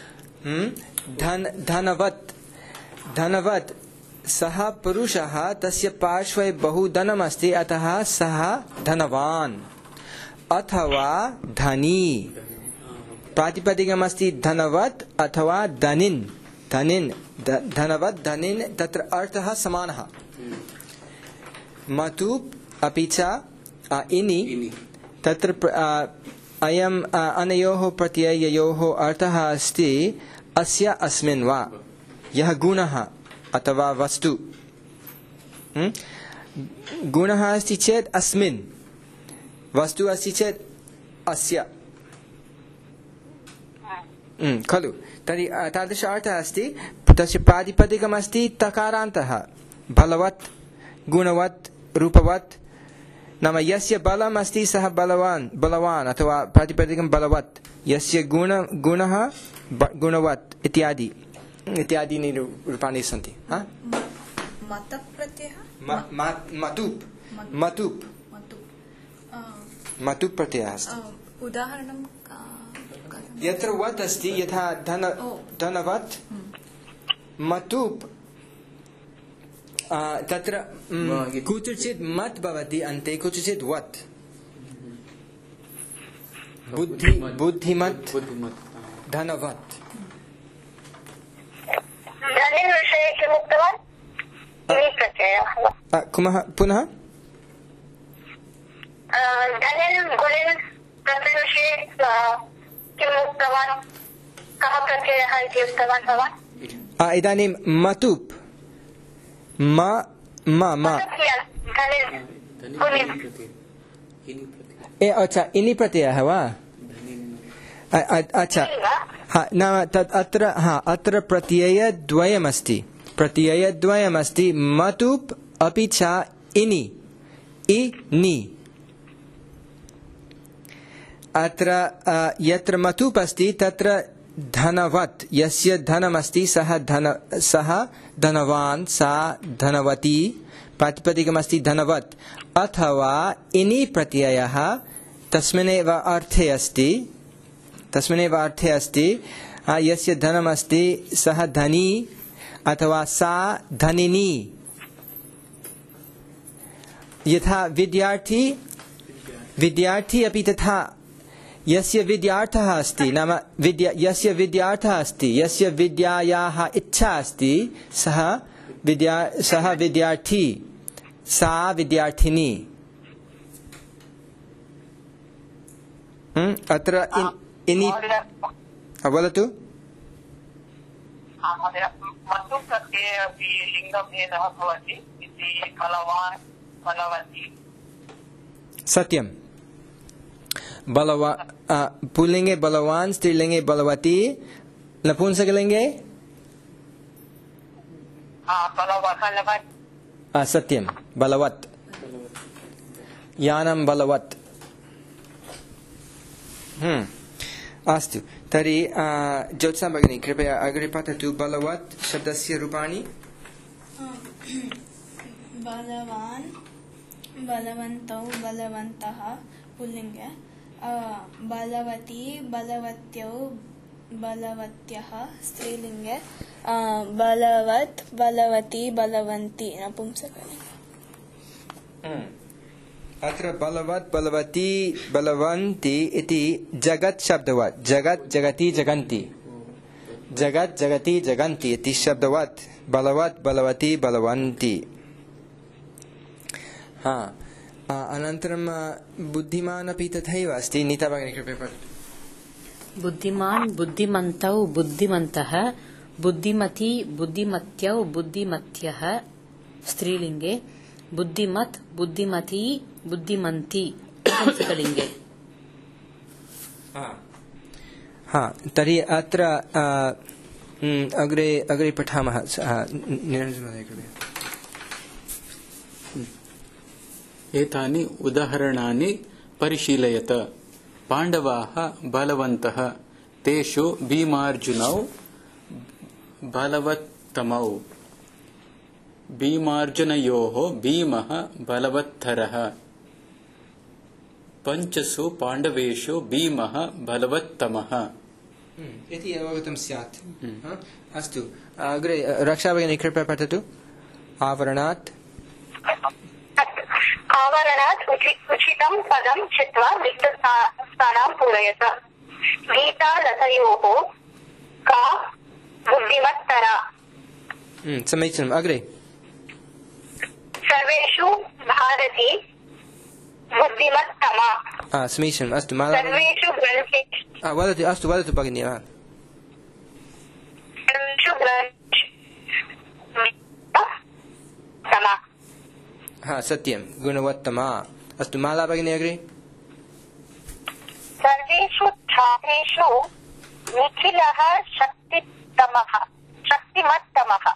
धनवत् सः पुरुषः तस्य पार्श्वे बहु धनमस्ति अतः सः धनवान् अथवा धनी प्रातिपदिकमस्ति धनवत् अथवा धनिन् धनिन् धनवत् धनिन् तत्र अर्थः समानः मतुप् अपि च इनि तत्र अयम् अनयोः प्रत्यययोः अर्थः अस्ति अस्य अस्मिन् वा यः गुणः अथवा वस्तु गुणः अस्ति चेत् अस्मिन् वस्तु अस्ति चेत् अस्य खलु तर्हि तादृश अर्थः अस्ति तस्य प्रातिपदिकमस्ति तकारान्तः बलवत् गुणवत् रूपवत् नाम यस्य बलम् अस्ति सः बलवान् अथवा प्रातिपदिकं बलवत् यस्य गुणः गुणवत् इत्यादि इत्यादीनि रूपाणि सन्ति मतुप् प्रत्ययः अस्ति उदाहरणं यत्र वत् अस्ति यथा धनवत् मतुप् तत्र कुत्रचित् मत् भवति अन्ते कुत्रचित् वत् बुद्धिमत् धनवत् धनिन् विषये किम् उक्तवान् पुनः धनिन् गुणिन् प्रत्ययविषये किम् उक्तवान् कः प्रत्ययः इति उक्तवान् भवान् इदानीं मतुप् अच्छा इनि प्रत्ययः वा अच्छा नाम तत् अत्र प्रत्ययद्वयमस्ति मतुप् अपि च इनि इनि अत्र यत्र मतुप् अस्ति तत्र धनवत् यस्य धनमस्ति सः धनवान् सा धनवती प्रातिपदिकमस्ति धनवत् अथवा इनि प्रत्ययः तस्मिन्नेव अर्थे अस्ति यस्य धनमस्ति सः धनी अथवा सा धनिनी यथा विद्यार्थी अपि तथा यस्य विद्यार्थः अस्ति नाम यस्य विद्यायाः इच्छा अस्ति सः विद्यार्थी सा विद्यार्थिनी अत्र इनि वदतु मतुप् प्रत्यये अपि लिङ्गभेदः भवति इति बलवान् बलवती सत्यं पुल्लिङ्गे बलवान् स्त्रीलिङ्गे बलवती नपुंसकलिङ्गे सत्यं बलवत् यानं बलवत् अस्तु तर्हि ज्योत्सा भगिनी कृपया अग्रे पठतु बलवत् शब्दस्य रूपाणि बलवान् बलवन्तौ बलवन्तः पुल्लिङ्गे बलवती बलवत्यौ बलवत्यः स्त्रीलिङ्गे बलवत् बलवती बलवन्ती नपुंसकलिङ्गे अत्र बलवत् बलवती बलवन्ती इति जगत् शब्दवत् जगत् जगति जगन्ति जगत् जगति जगन्ति इति शब्दवत् बलवत् बलवती बलवन्ति अनन्तरं बुद्धिमान् अपि तथैव अस्ति नीता भगिनी कृपया पठतु बुद्धिमान् बुद्धिमन्तौ बुद्धिमन्तः बुद्धिमती बुद्धिमत्यौ बुद्धिमत्यः स्त्रीलिङ्गे बुद्धिमत् बुद्धिमती बुद्धिमन्ती नपुंसकलिङ्गे तर्हि अत्र अग्रे पठामः एतानि उदाहरणानि परिशीलयत पाण्डवाः बलवन्तः तेषु भीमार्जुनौ बलवत्तमौ भीमार्जुनयोः भीमः बलवत्तरः पञ्चसु पाण्डवेषु भीमः बलवत्तमः इति अवगतं स्यात् अस्तु अग्रे रक्षा भगिनी कृपया पठतु आवरणात् आवरणात् उचितं पदं चित्वा रिक्तस्थानं पूरयत वीतालतयोः का बुद्धिमत्तरा? समीचीनम्। अग्रे। सर्वेषु भारती बुद्धिमत्तमा। समीचीनम्। अस्तु सर्वेषु ग्रन्थेषु वदतु। अस्तु वदतु भगिनी। सर्वेषु ग्रन्थेषु सत्यं, गुणवत्तमा। अस्तु माला भगिनी अग्रे। सर्वेषु छात्रेषु निखिलः शक्तिमत्तमः।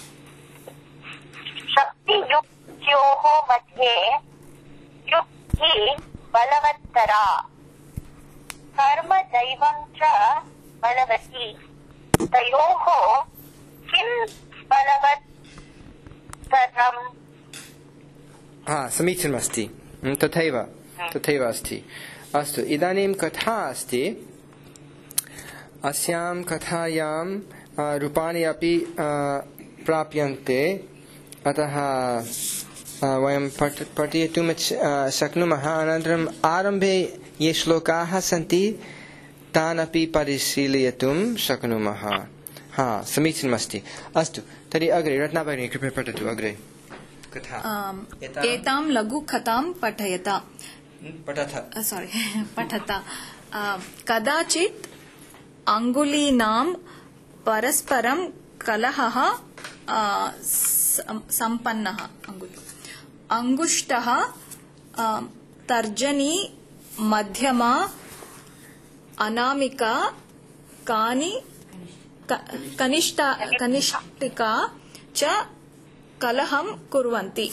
शक्तियुक्त्योः मध्ये युक्तिः बलवत्तरा। कर्म दैवं च बलवती। तयोः किं बलवत्तरम्? समीचीनमस्ति। तथैव अस्ति। अस्तु, इदानीं कथा अस्ति। अस्यां कथायां रूपाणि अपि प्राप्यन्ते, अतः वयं पठितुं शक्नुमः। अनन्तरम् आरम्भे ये श्लोकाः सन्ति तान् अपि परिशीलयितुं शक्नुमः। समीचीनमस्ति। अस्तु, तर्हि अग्रे रत्ना भगिनी कृपया पठतु। अग्रे कथा। एतां लघुकथां पठता। कदाचित् अङ्गुलीनां परस्परं कलहः सम्पन्नः। अङ्गुष्ठः तर्जनी मध्यमा अनामिका कनिष्ठिका च कलहं कुर्वन्ति।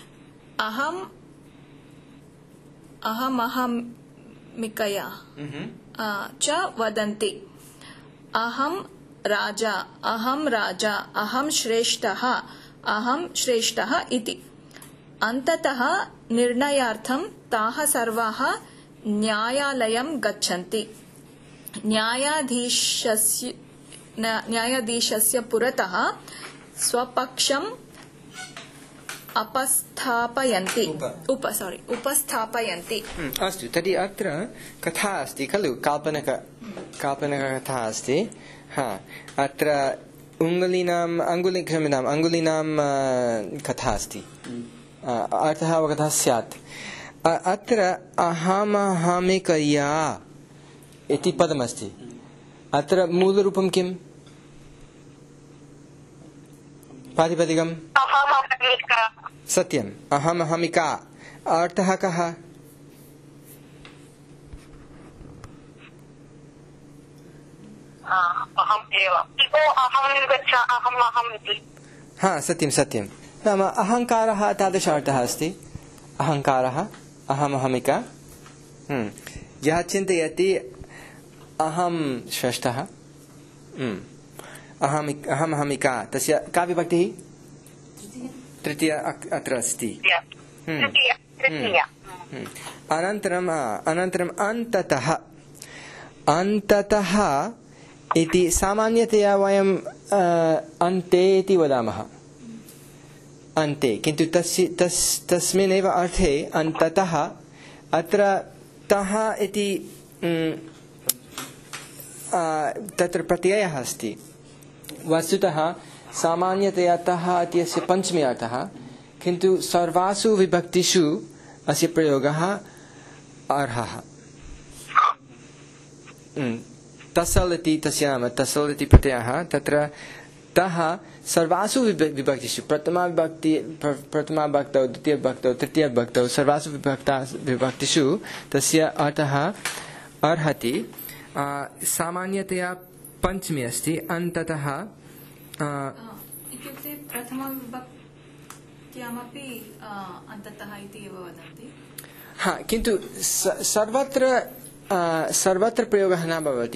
अहमहमिकया च वदन्ति अहं राजा, अहं श्रेष्ठः इति। अन्ततः निर्णयार्थं ताः सर्वाः न्यायालयं गच्छन्ति। न्यायाधीशस्य पुरतः स्वपक्षम् उपस्थापयन्ति। अस्तु, तर्हि अत्र कथा अस्ति खलु, काल्पनिककथा अस्ति। अत्र अङ्गुलीनां कथा अस्ति। अर्थः अवगतः स्यात्। अत्र अहमहमिकया इति पदमस्ति। अत्र मूलरूपं किम्? प्रातिपदिकं सत्यम्, अहमहमिका। अर्थः कः? सत्यं। नाम अहङ्कारः तादृश अर्थः अस्ति। अहङ्कारः, अहमहमिका। यः चिन्तयति अहं श्रेष्ठः, अहमहमिका, तस्य का विभक्तिः? तृतीया अत्र अस्ति। अनन्तरम् अन्ततः इति सामान्यतया वयं अन्ते इति वदामः। अन्ते, किन्तु तस्मिन्नेव अर्थे अन्ततः अत्र तः इति तत्र प्रत्ययः अस्ति। वस्तुतः सामान्यतया तः इत्यस्य पञ्चमी अर्थः, किन्तु सर्वासु विभक्तिषु अस्य प्रयोगः अर्हः। तसल इति तस्य नाम, तसल इति प्रत्ययः। तत्र तः सर्वासु विभक्तिषु, प्रथमाविभक्तौ, द्वितीयविभक्तौ, तृतीयविभक्तौ, सर्वासु विभक्तिषु तस्य अर्थः अर्हति। सामान्यतया पञ्चमी अस्ति। अन्ततः इत्युक्ते प्रथमविभक्त्यामपि अन्ततः इति एव वदन्ति। किन्तु सर्वत्र प्रयोगः न भवति।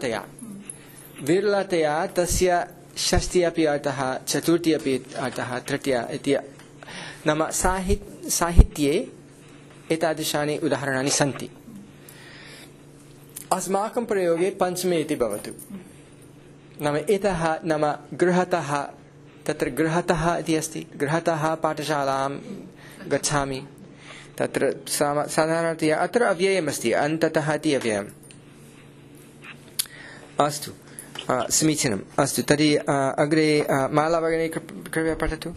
विरलतया तस्य षष्ठी अपि अर्थः, चतुर्थी अपि अर्थः, तृतीया इति। नाम साहित्ये एतादृशानि उदाहरणानि सन्ति। अस्माकं प्रयोगे पञ्चमे इति भवतु। नाम इतः, नाम गृहतः, तत्र गृहतः इति अस्ति। गृहतः पाठशालां गच्छामि, तत्र साधारणतया अत्र अव्ययमस्ति, अन्ततः इति अव्ययम्। अस्तु समीचीनम् अस्तु तर्हि अग्रे माला भगिनी कृपया पठतु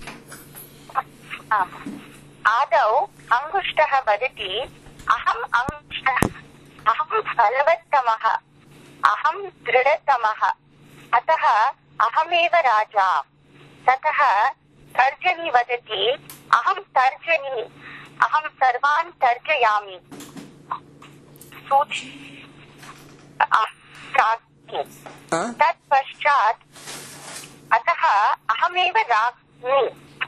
आदौ अङ्गुष्ठः वदति अहम् अङ्गुष्ठः अहं बलवत्तमः अहं दृढतमः अतः अहमेव राजा ततः तर्जनी वदति अहं तर्जनी अहं सर्वान् तर्जयामि तत्पश्चात् अतः अहमेव राज्ञी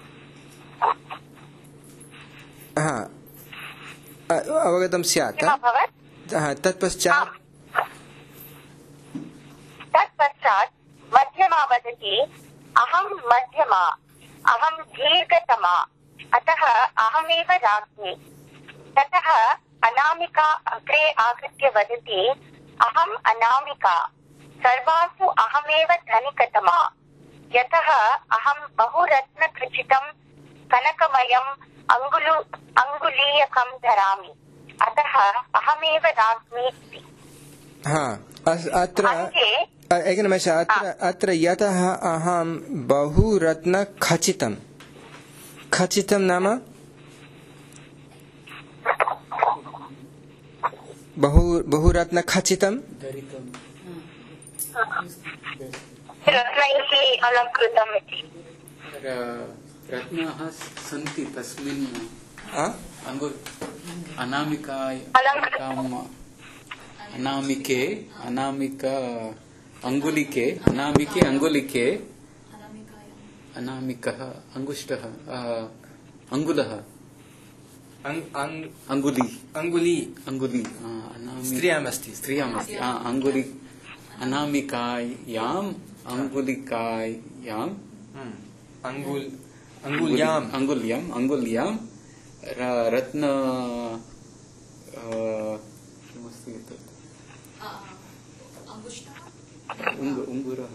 अवगतं स्यात् तत्पश्चात् मध्यमा वदति अहं मध्यमा अहं दीर्घतमा अतः अहमेव राज्ञी ततः अनामिका अग्रे आगत्य वदति अहम् अनामिका सर्वासु अहमेव धनिकतमा यतः अहं बहुरत्नखचितं कनकमयम् अङ्गुलीयकं धरामि अतः अहमेव राज्ञी इति एकनिमेष अत्र यतः अहं बहुरत्नखचितं खचितं नाम बहुरत्नखचितं रत्नैः अलङ्कृतम् इति रत्नाः सन्ति तस्मिन् अनामिके अङ्गुलिके अनामिकः अङ्गुष्ठः अङ्गुलः अङ्गुली स्त्रियामस्ति अङ्गुलि अनामिकायाम् अङ्गुलिकायाम् अङ्गुल्यां रत्न किमस्ति एतत् उङ्गुरः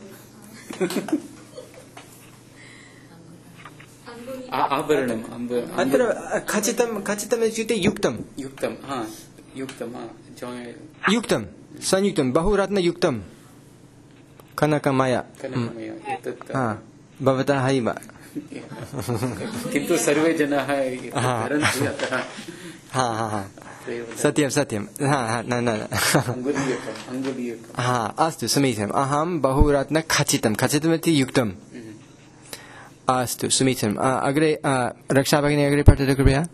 आभरणम् अत्र खचितम् इत्युक्ते युक्तं संयुक्तं बहुरत्नयुक्तं कनकमय भवतः एव किन्तु सर्वे जनाः धरन्ति अतः सत्यं अस्तु समीचीनम् अहं बहुरत्नखचितं खचितमिति युक्तम् अस्तु समीचीनम् अग्रे रक्षा भगिनी अग्रे पठतु कृपया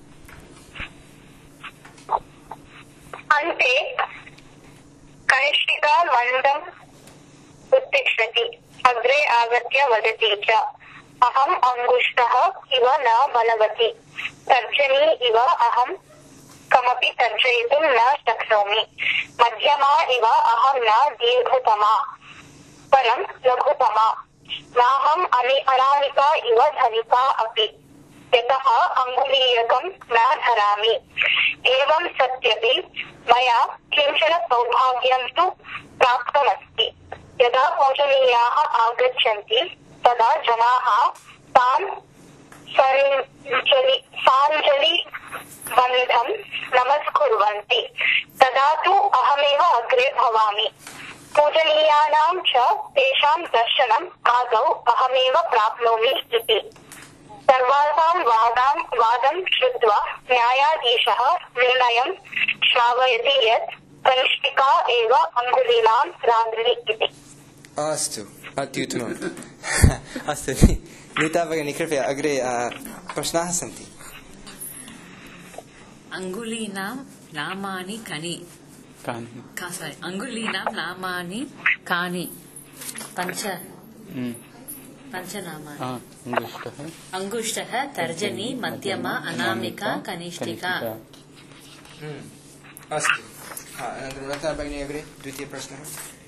अन्ते कनिष्ठिका मन्दम् उत्तिष्ठति अग्रे आगत्य वदति च अहम् अङ्गुष्ठः इव न बलवती तर्जनी इव अहं कमपि तर्जयितुं न शक्नोमि मध्यमा इव अहं न दीर्घतमा परं लघुतमा नाहम् अनामिका इव धनिका अपि यतः अङ्गुलीयकं न धरामि एवं सत्यपि मया किञ्चन सौभाग्यं तु प्राप्तमस्ति यदा पूजनीयाः आगच्छन्ति तदा जनाः तान् साञ्जलिबन्धं नमस्कुर्वन्ति तदा तु अहमेव अग्रे भवामि पूजनीयानां च तेषां दर्शनम् आदौ अहमेव प्राप्नोमि इति सर्वासां वादं श्रुत्वा न्यायाधीशः निर्णयं श्रावयति यत् कनिष्ठिका एव अङ्गुलीनां राज्ञी इति अस्तु अत्युत्तमम् अस्तु नीता भगिनी कृपया अग्रे प्रश्नाः सन्ति अङ्गुलीनां नामानि अङ्गुलीनां नामानि कानि पञ्चनामानि अङ्गुष्ठः तर्जनी मध्यमा अनामिका कनिष्ठिका अस्तु अनन्तरं भगिनी अग्रे द्वितीय प्रश्नः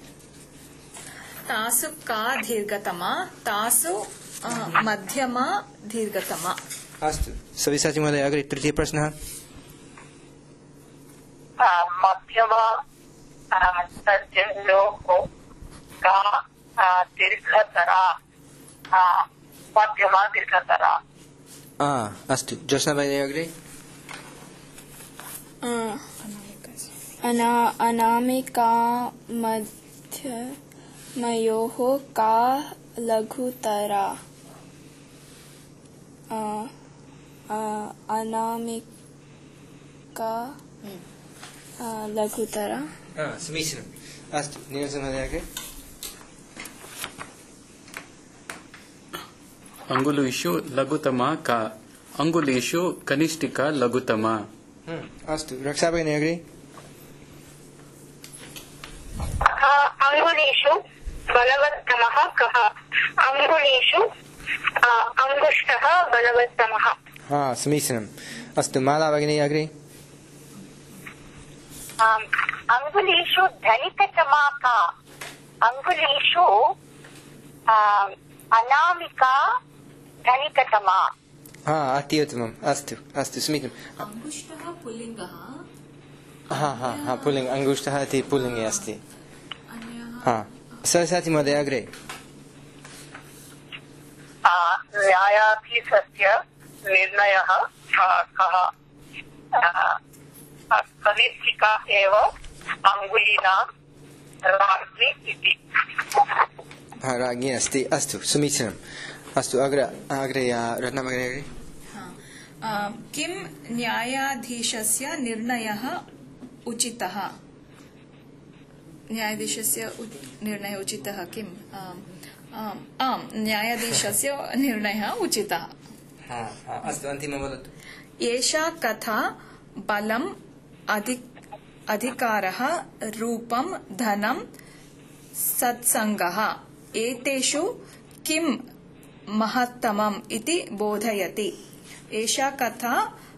तासु का दीर्घतमा तासु मध्यमा दीर्घतमा अस्तु सविसाची महोदय अग्रे तृतीय प्रश्नः मध्यमा तर्जन्योः का दीर्घतरा मध्यमा दीर्घतरा अस्तु ज्योत्स्ना भगिनी अग्रे अनामिका मध्यमयोः का लघुतरा अनामिका लघुतरा समीचीनम् अस्तु नीरजमहोदय अंगुलीषु लघुतमा का अंगुलीषु कनिष्ठिका लघुतमा अस्तु रक्षाभगिनी अग्रे अंगुलीषु बलवत्तमः कः अंगुलीषु अंगुष्ठः बलवत्तमः समीचीनम् अस्तु माला भगिनी अग्रे अंगुलीषु धनिकतमा का अंगुलीषु अनामिका धनिकतमा अति उत्तमम् अस्तु अस्तु समीचीनम् अंगुष्ठः पुल्लिङ्गः पुल्लिङ्ग अंगुष्ठः इति पुल्लिङ्गे अस्ति सरस्वती महोदय अग्रे न्यायाधीशस्य निर्णयः कः कनिष्ठिका एव अंगुलीनां राज्ञी इति राज्ञी अस्ति अस्तु समीचीनम् अस्तु अग्रे रत्नभगिनी अग्रे किं न्यायाधीशस्य निर्णयः उचितः न्यायाधीशस्य निर्णयः उचितः किम् आम् न्यायाधीशस्य निर्णयः उचितः अस्तु अन्तिमं वदतु एषा कथा बलम् अधिकारः रूपं धनं सत्सङ्गः एतेषु किं महत्तमम् इति बोधयति एषा कथा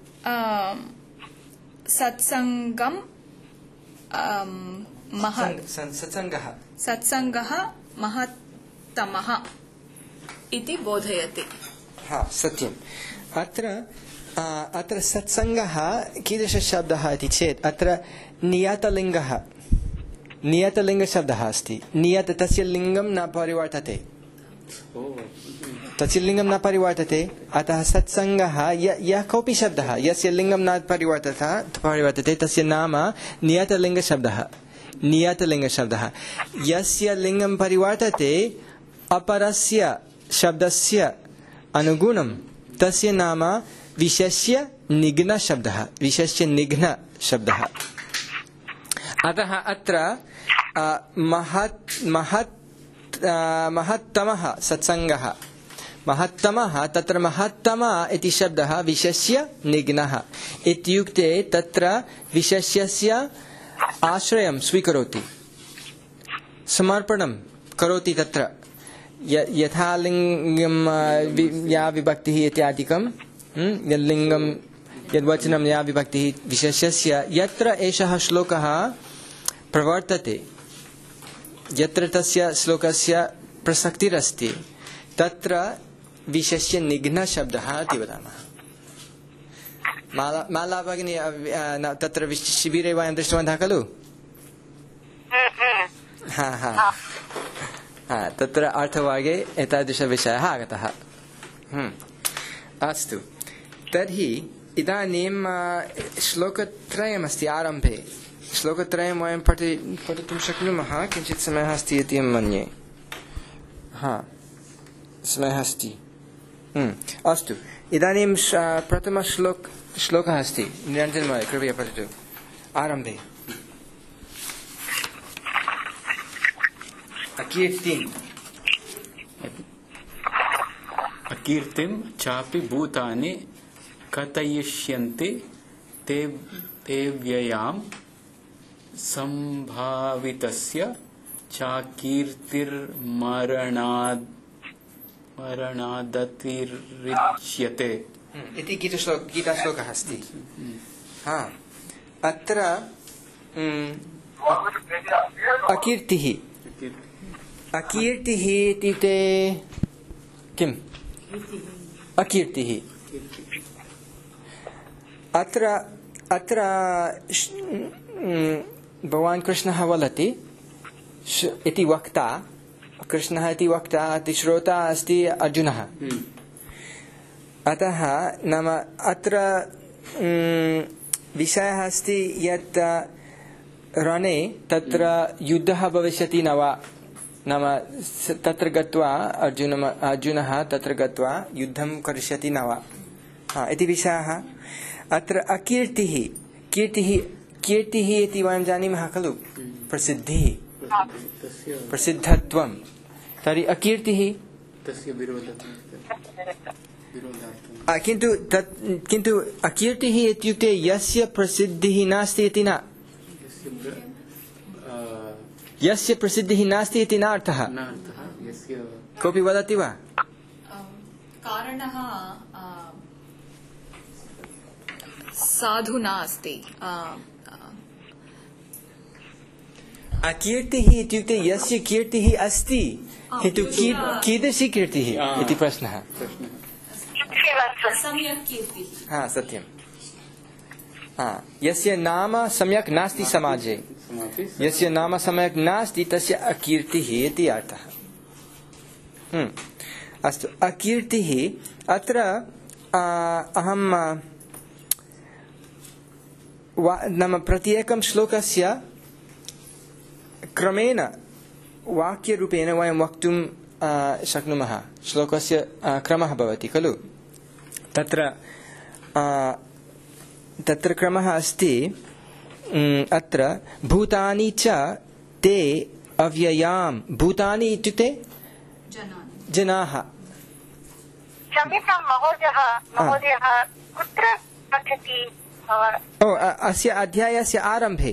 सत्सङ्गं सत्सङ्गः महत्तमः इति बोधयति सत्यम् अत्र सत्सङ्गः कीदृशशब्दः इति चेत् अत्र नियतलिङ्गशब्दः अस्ति नियत तस्य लिङ्गं न परिवर्तते तस्य लिङ्गं न परिवर्तते अतः सत्सङ्गः यः कोऽपि शब्दः यस्य लिङ्गं न परिवर्तते तस्य नाम नियतलिङ्गशब्दः यस्य लिङ्गं परिवर्तते अपरस्य शब्दस्य अनुगुणं तस्य नाम विशेष्य निघ्नशब्दः अतः अत्र महत्तमः सत्सङ्गः महत्तमः तत्र महत्तम इति शब्दः विशेष्य निघ्नः इत्युक्ते तत्र विशेष्यस्य आश्रयं स्वीकरोति समर्पणं करोति तत्र यथा लिङ्गं या विभक्तिः इत्यादिकं यल्लिङ्गं यद्वचनं या विभक्तिः विशेष्यस्य यत्र एषः श्लोकः प्रवर्तते यत्र तस्य श्लोकस्य प्रसक्तिरस्ति तत्र विशेष्य निघ्नशब्दः इति वदामः माला भगिनी तत्र शिबिरे वयं दृष्टवन्तः खलु तत्र अर्थवर्गे एतादृशविषयः आगतः अस्तु तर्हि इदानीं श्लोकत्रयमस्ति आरम्भे श्लोकत्रयं वयं पठितुं शक्नुमः किञ्चित् समयः अस्ति इति मन्ये समयः अस्ति अस्तु इदानीं प्रथमश्लोकः अस्ति निरञ्जनमहोदय कृपया पठतु आरम्भे अकीर्तिं चापि भूतानि कथयिष्यन्ति ते व्ययां सम्भावितस्य चाकीर्तिर्मरणादतिरिच्यते इति गीताश्लोकः अस्ति अत्र अकीर्तिः इत्युक्ते किम् अकीर्तिः अत्र भगवान् कृष्णः वदति इति वक्ता कृष्णः इति वक्ता इति श्रोता अस्ति अर्जुनः अतः नाम अत्र विषयः अस्ति यत् रणे तत्र युद्धः भविष्यति न वा नाम तत्र गत्वा अर्जुनः तत्र गत्वा युद्धं करिष्यति न वा इति विषयः अत्र अकीर्तिः कीर्तिः इति वयं जानीमः खलु प्रसिद्धिः प्रसिद्धत्वं तर्हि अकीर्तिः तस्य विरोधार्थं किन्तु अकीर्तिः इत्युक्ते यस्य प्रसिद्धिः नास्ति इति न यस्य प्रसिद्धिः नास्ति इति न अर्थः कोऽपि वदति वा कारणः साधु नास्ति अकीर्तिः इत्युक्ते यस्य कीर्तिः अस्ति किन्तु कीदृशी कीर्तिः इति प्रश्नः सत्यं यस्य नाम सम्यक् नास्ति समाजे यस्य नाम सम्यक् नास्ति तस्य अकीर्तिः इति अर्थः अस्तु अकीर्तिः अत्र अहं नाम प्रत्येकं श्लोकस्य क्रमेण वाक्यरूपेण वयं वक्तुं शक्नुमः श्लोकस्य क्रमः भवति खलु तत्र क्रमः अस्ति अत्र भूतानि च ते अव्ययां भूतानि इत्युक्ते जनाः क्षम्यतां महोदयः कुत्र पठति अस्य अध्यायस्य आरम्भे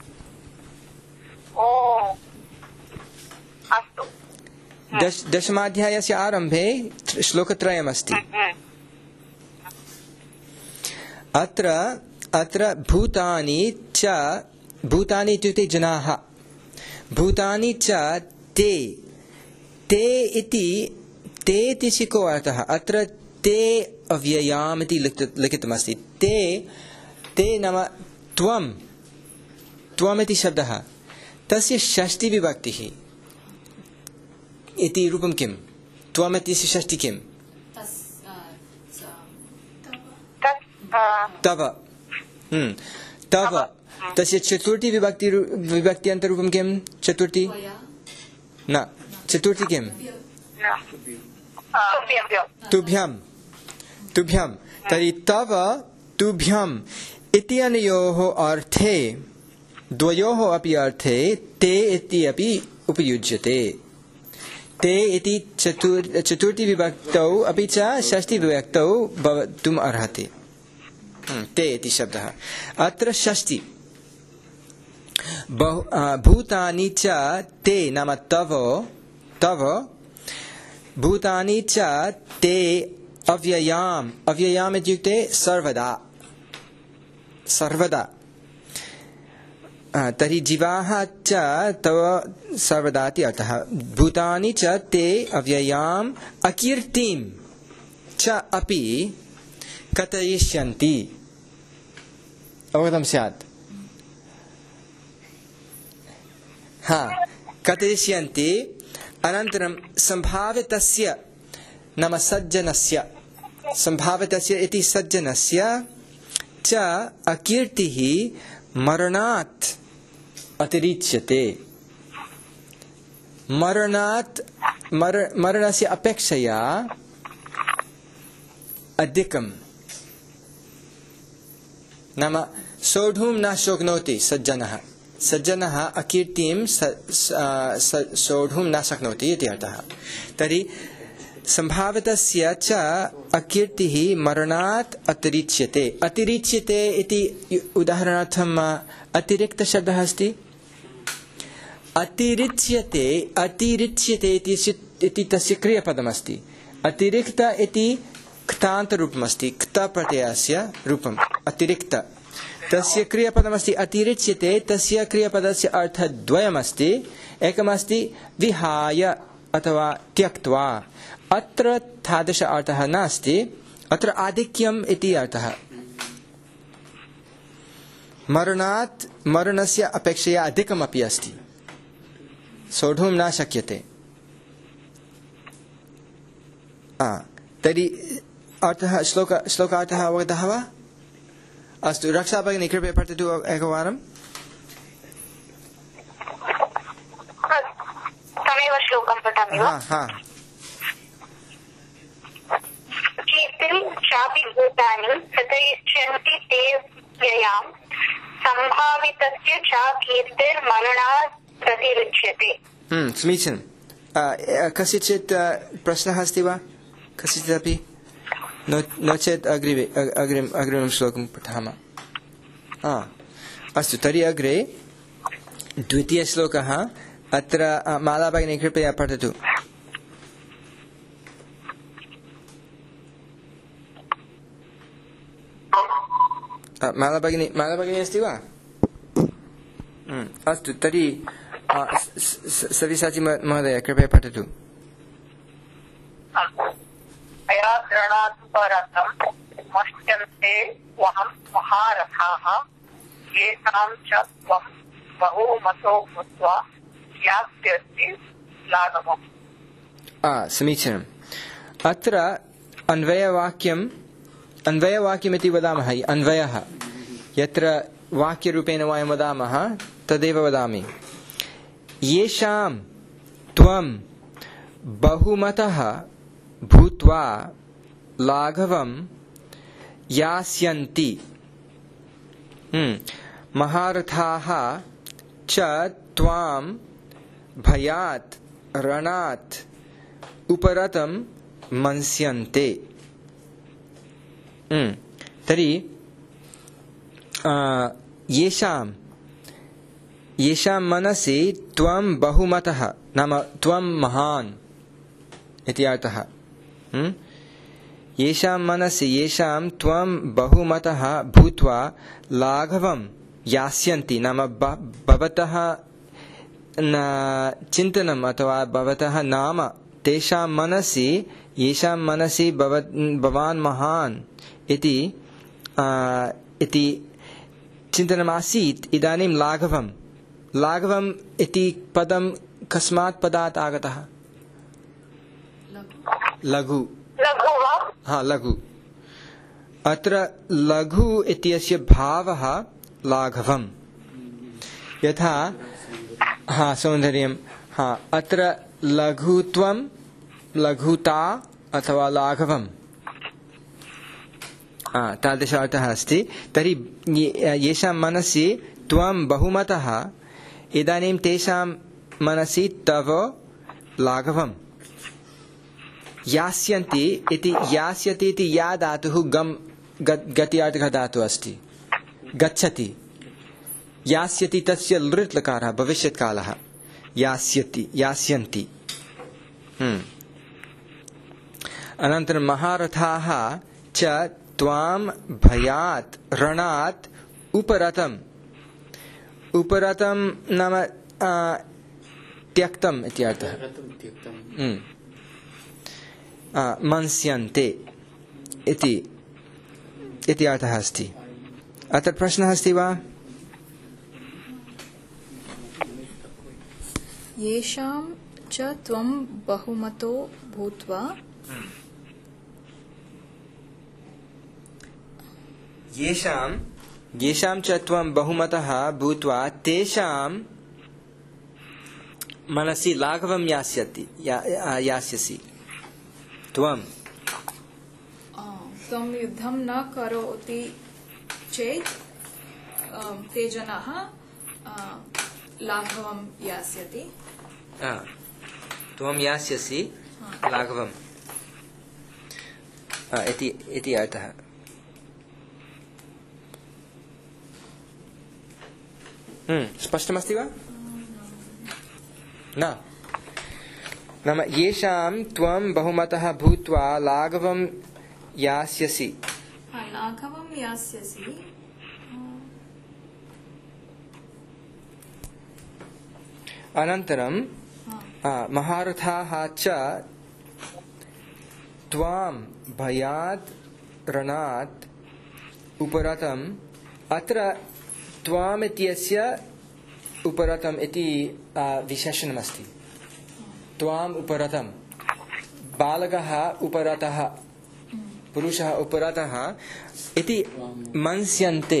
अस्तु दशमाध्यायस्य आरम्भे श्लोकत्रयमस्ति अत्र भूतानि इत्युक्ते जनाः भूतानि च ते इति को अर्थः अत्र ते अव्ययाम् इति लिखितमस्ति ते नाम त्वम् इति शब्दः तस्य षष्ठी विभक्तिः इति रूपं किं त्वम् इत्यस्य षष्ठी किम् तव तस्य चतुर्थी विभक्त्यन्तरूपं किं चतुर्थी न चतुर्थी किं तुभ्यं तर्हि तव तुभ्यं इत्यनयोः अर्थे द्वयोः अपि अर्थे ते इति अपि उपयुज्यते ते इति चतुर्थी विभक्तौ अपि च षष्ठी विभक्तौ भवितुम् अर्हति ते इति शब्दः अत्र षष्ठी भूतानि च ते नाम तव भूतानि च ते अव्ययाम् इत्युक्ते सर्वदा तर्हि जीवाः च तव सर्वदा इति अर्थः भूतानि च ते अव्ययाम् अकीर्तिं च अपि कथयिष्यन्ति अवगतं स्यात् कथयिष्यन्ति अनन्तरं सम्भावितस्य नाम सज्जनस्य इति सज्जनस्य च अकीर्तिः मरणात् अतिरिच्यते मरणस्य अपेक्षया अधिकं नाम सोढुं न शक्नोति सज्जनः अकीर्तिं सोढुं न शक्नोति इति अर्थः तर्हि सम्भावितस्य च अकीर्तिः मरणात् अतिरिच्यते इति उदाहरणार्थम् अतिरिक्तशब्दः अस्ति अतिरिच्यते इति तस्य क्रियापदमस्ति अतिरिक्त इति क्तान्तरूपमस्ति क्तप्रत्ययस्य रूपम् अतिरिक्त तस्य क्रियापदमस्ति अतिरिच्यते तस्य क्रियापदस्य अर्थद्वयमस्ति एकमस्ति विहाय अथवा त्यक्त्वा अत्र तादृश अर्थः नास्ति अत्र आधिक्यम् इति अर्थः मरणस्य अपेक्षया अधिकमपि अस्ति सोढुं न शक्यते तर्हि अर्थः श्लोकार्थः अवगतः वा अस्तु रक्षा भगिनी कृपया पठतु एकवारम् श्लोकं पठामि वा? कीर्तिं चापि भूतानि प्रतरिष्यन्ति ते व्ययां सम्भावितस्य च कीर्तिर्मरणात् प्रतिरुच्यते। समीचीनं। कस्यचित् प्रश्नः अस्ति वा कस्यचिदपि? नो चेत् अग्रिमं श्लोकं पठामः। अस्तु, तर्हि अग्रे द्वितीयश्लोकः। अत्र माला भगिनी कृपया पठतु। माला भगिनी अस्ति वा? अस्तु, तर्हि सविसाची महोदय कृपया पठतु। मश्यन्ते वहं महारथाः येषां च त्वं बहुमतो भूत्वा यास्यसि लाघवम्। समीचीनम्। अत्र अन्वयवाक्यमिति वदामः। अन्वयः यत्र वाक्यरूपेण वयं वदामः तदेव वदामि। येषां त्वं बहुमतः भूत्वा लाघवं यास्यन्ति। महारथाः च त्वां भयात् रणात् उपरतं मन्स्यन्ते। तर्हि येषां मनसि त्वं बहुमतः नाम त्वं महान् इति अर्थः। येषां मनसि येषां त्वं बहुमतः भूत्वा लाघवं यास्यन्ति नाम भवतः चिन्तनम् अथवा भवतः नाम तेषां मनसि येषां मनसि भवान् महान् इति चिन्तनमासीत् इदानीं लाघवम् इति पदं कस्मात् पदात् आगतः? लघु। लघु। अत्र लघु इत्यस्य भावः लाघवम्। यथा सौन्दर्यं अत्र लघुत्वं लघुता अथवा लाघवम् तादृश अर्थः अस्ति। तर्हि येषां मनसि त्वं बहुमतः इदानीं तेषां मनसि तव लाघवं यास्यन्ति इति यास्यति इति या धातुः गत्यार्थकः धातुः अस्ति। गच्छति यास्यति तस्य लृट् लकारः भविष्यत्कालः यास्यन्ति। अनन्तरं महारथाः च त्वां भयात् रणात् उपरतं नाम त्यक्तम् इत्यर्थः। मन्स्यन्ते इति अर्थः अस्ति। अत्र प्रश्नः अस्ति वा? येषां च त्वं बहुमतो भूत्वा येषां च त्वं बहुमतः भूत्वा तेषां मनसि लाघवं यास्यसि। त्वं युद्धं न करोति चेत् ते जनाः लाघवं यास्यति। त्वं यास्यसि लाघवम् इति अर्थः। स्पष्टमस्ति वा? न नाम येषां त्वं बहुमतः भूत्वा लाघवं यास्यसि। अनन्तरं महारथाः च त्वां भयात् रणात् उपरतम्। अत्र त्वाम् इत्यस्य उपरतम् इति विशेषणमस्ति। त्वाम् उपरतं बालकः उपरतः पुरुषः उपरतः इति मन्स्यन्ते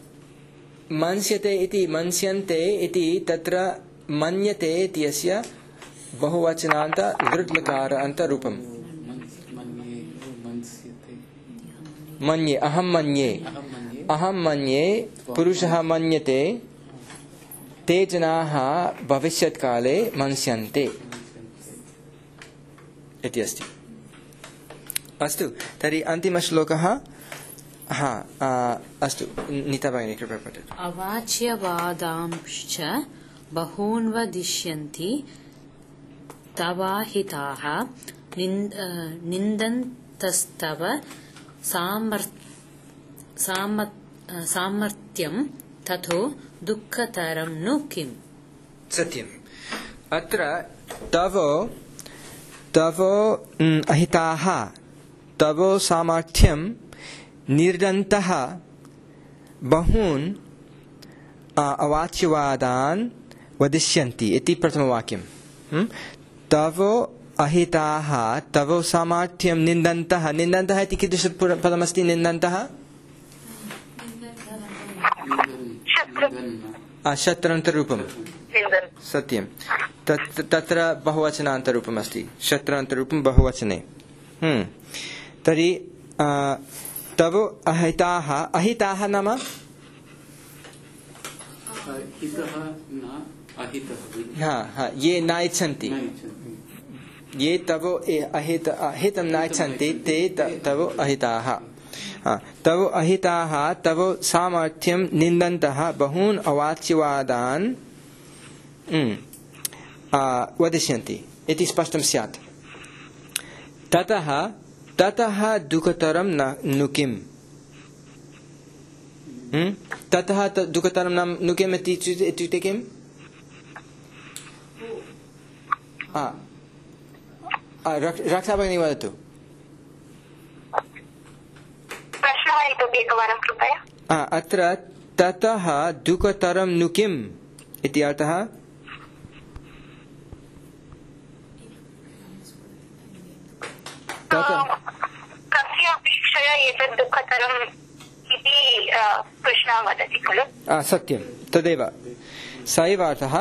मन्स्यन्ते इति तत्र मन्यते इत्यस्य बहुवचनान्त लृट्लकार अन्तरूपम् मन्ये अहं मन्ये पुरुषः मन्यते ते जनाः भविष्यत्काले मन्स्यन्ते इति अस्ति। अस्तु तर्हि अन्तिमश्लोकः अस्तु नीता भगिनी कृपया पठतु। अवाच्यवादांश्च बहून्वदिष्यन्ति तवाहिताः निन्दन्तस्तव सामर्थ्यं ततो दुःखतरं नु किम्। सत्यम्। अत्र तव अहिताः तव सामर्थ्यं निर्दन्तः बहून् अवाच्यवादान् वदिष्यन्ति इति प्रथमवाक्यं। तव अहिताः तव सामर्थ्यं निन्दन्तः इति कीदृशपदमस्ति निन्दन्तः शत्रन्तरूपं सत्यं तत्र बहुवचनान्तरूपम् अस्ति शत्रन्तरूपं बहुवचने। तर्हि तव अहिताः नाम ये न इच्छन्ति ये तव अहितं न इच्छन्ति ते तव अहिताः। तव अहिताः तव सामर्थ्यं निन्दन्तः बहून् अवाच्यवादान् वदिष्यन्ति इति स्पष्टं स्यात्। ततः दुःखतरं नु किम्। ततः दुःखतरं नु किम् इत्युक्ते किम्। रक्षा भगिनी वदतु। अत्र ततः दुःखतरं नु किम् इति अर्थः। कस्य अपेक्षया एतत् दुःखतरम् इति कृष्णः वदति खलु। सत्यं तदेव स एव अर्थः।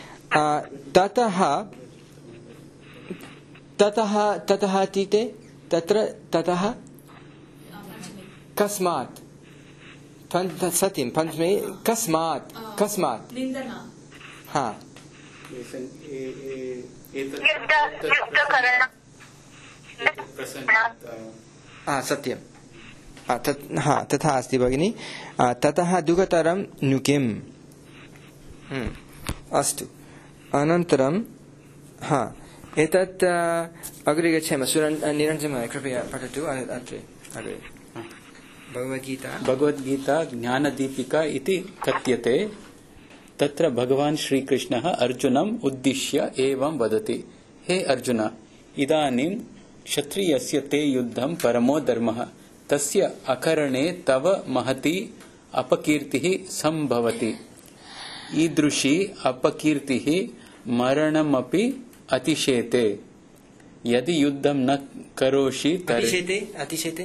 ततः इत्युक्ते तत्र ततः कस्मात् सत्यं पञ्चमे कस्मात् सत्यं तथा अस्ति भगिनी। ततः दुःखतरं नु किम्। अस्तु अनन्तरं एतत् अग्रे गच्छामः। निरञ्जन कृपया पठतु। अग्रे भगवद्गीता ज्ञानदीपिका इति कथ्यते। तत्र भगवान् श्रीकृष्णः अर्जुनम् उद्दिश्य एवं वदति। हे अर्जुन, इदानीं क्षत्रियस्य ते युद्धं परमो धर्मः। तस्य अकरणे तव महती अपकीर्तिः संभवति। ईदृशी अपकीर्तिः मरणमपि अतिशेते। यदि युद्धं न करोषि अतिशेते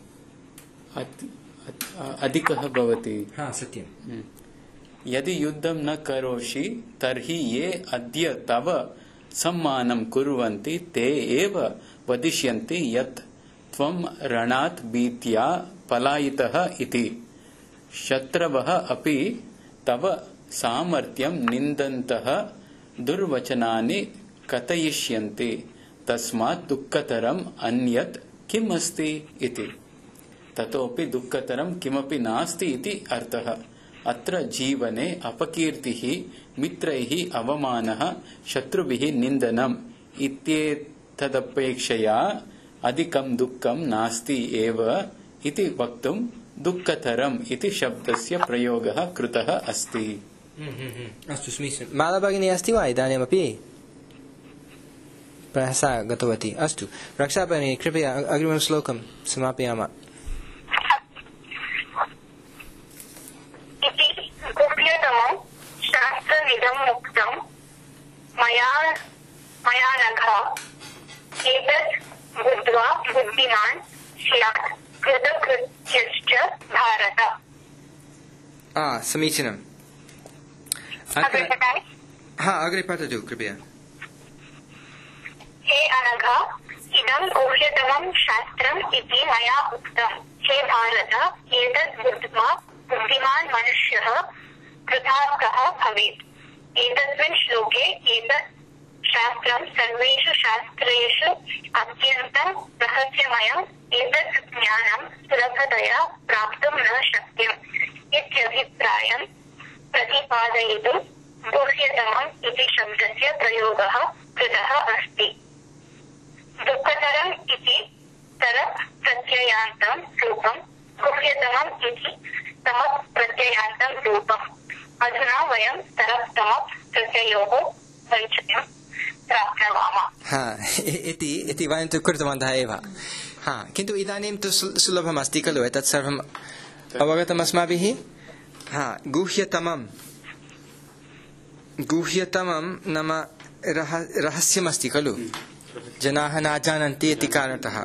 अधिकः भवति। सत्यं। यदि युद्धं न करोषि तर्हि ये अद्य तव सम्मानं कुर्वन्ति ते एव वदिष्यन्ति यत् त्वं रणात् भीत्या पलायितः इति। शत्रवः अपि तव सामर्थ्यं निन्दन्तः दुर्वचनानि कथयिष्यन्ति। तस्मात् दुःखतरम् अन्यत् किम् अस्ति इति। ततोपि दुःखतरं किमपि नास्ति इति अर्थः। अत्र जीवने अपकीर्तिः, मित्रैः अवमानः, शत्रुभिः निन्दनम् इत्येतदपेक्षया अधिकं दुःखं नास्ति एव इति वक्तुं दुःखतरम् इति शब्दस्य प्रयोगः कृतः अस्ति। अस्तु समीचीनं। माला भगिनी अस्ति वा इदानीमपि? प्रहसा गतवती। अस्तु रक्षा भगिनी कृपया अग्रिमं श्लोकं समापयामः। शास्त्रविदम् उक्तं मया नघ एतत् बुद्ध्वा बुद्धिमान् स्यात् कृतकृत्यश्च भारत। समीचीनम्। अग्रे पठतु कृपया। हे अनघ इदं गुह्यतमं शास्त्रम् इति मया उक्तम् हे भारत एतद् बुद्ध्वा बुद्धिमान् मनुष्यः कृतार्थः भवेत् एतस्मिन् श्लोके एतत् शास्त्रं सर्वेषु शास्त्रेषु अत्यन्तं रहस्यमयम् एतत् ज्ञानं सुलभतया प्राप्तुं न शक्यम् इत्यभिप्रायं प्रतिपादयितुं गुह्यतमम् इति शब्दस्य प्रयोगः कृतः अस्ति दुःखतरम् इति तरप् प्रत्ययान्तं रूपम् गुह्यतमम् इति तमप् प्रत्ययान्तं रूपम् अधुना वयं तरप् तमप् प्रत्ययोः वैचित्र्यं प्राप्तवामः इति वयं तु कृतवन्तः एव किन्तु इदानीं तु सुलभमस्ति खलु एतत् सर्वम् अवगतम् अस्माभिः गुह्यतमं नाम रहस्यमस्ति खलु जनाः न जानन्ति इति कारणतः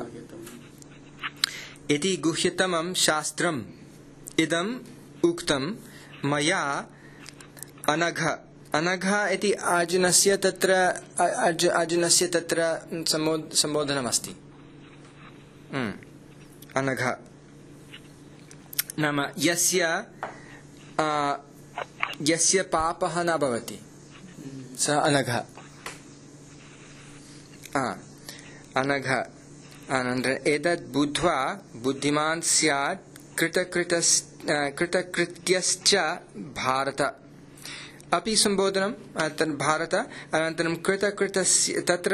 इति गुह्यतमं शास्त्रम् इदम् उक्तं मया अनघ अनघ इति अर्जुनस्य तत्र सम्बोधनमस्ति अनघ नाम यस्य पापः न भवति सः अनघ अनघ अनन्तरम् एतद् बुद्ध्वा बुद्धिमान् स्यात् कृतकृत्यश्च भारत अपि सम्बोधनं भारत अनन्तरं कृतकृत्यस्य तत्र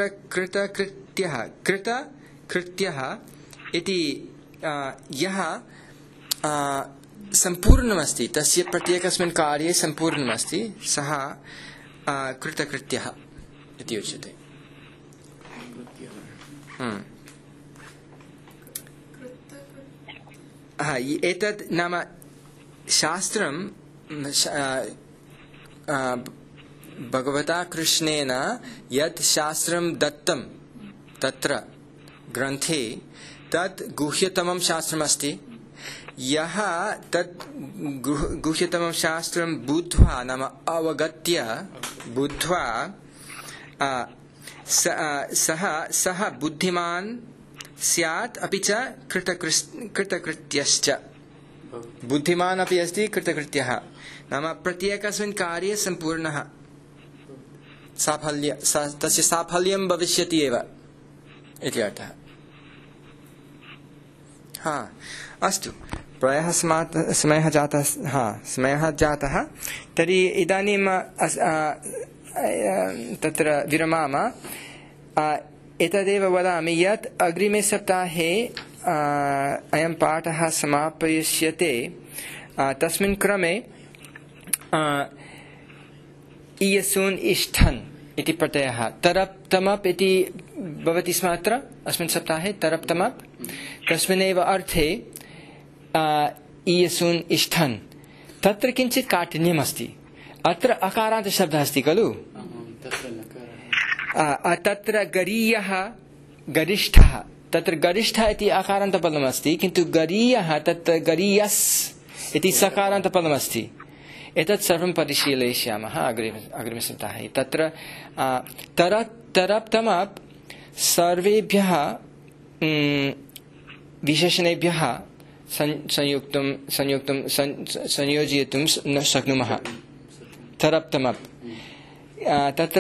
कृतकृत्यः इति यः सम्पूर्णमस्ति तस्य प्रत्येकस्मिन् कार्ये सम्पूर्णमस्ति सः कृतकृत्यः इति उच्यते एतत् नाम शास्त्रं भगवता कृष्णेन यत् शास्त्रं दत्तं तत्र ग्रन्थे तत् गुह्यतमं शास्त्रमस्ति यः तत् गुह्यतमं शास्त्रं बुद्ध्वा नाम अवगत्य बुद्ध्वा सः बुद्धिमान् स्यात् अपि च कृतकृत्यश्च बुद्धिमान् अपि अस्ति कृतकृत्यः नाम प्रत्येकस्मिन् कार्ये सम्पूर्णः तस्य साफल्यं भविष्यति एव इति अर्थः अस्तु प्रायः समयः जातः तर्हि इदानीं तत्र विरमाम एतदेव वदामि यत् अग्रिमे सप्ताहे अयं पाठः समापयिष्यते तस्मिन् क्रमे इयसून् इष्ठन् इति प्रत्ययः तरप् तमप् इति भवति स्म अत्र अस्मिन् सप्ताहे तरप् तमप् तस्मिन्नेव अर्थे इयसून् इष्ठन् तत्र किञ्चित् काठिन्यमस्ति अत्र अकारान्तशब्दः अस्ति खलु तत्र गरीयः गरिष्ठः तत्र गरिष्ठः इति अकारान्तपदमस्ति किन्तु गरीयः तत्र गरीयस् इति सकारान्तपदमस्ति एतत् सर्वं परिशीलयिष्यामः अग्रिमसप्ताहे तत्र तरप् तमप् सर्वेभ्यः विशेषणेभ्यः संयोजयितुं न शक्नुमः तरप् तमप् तत्र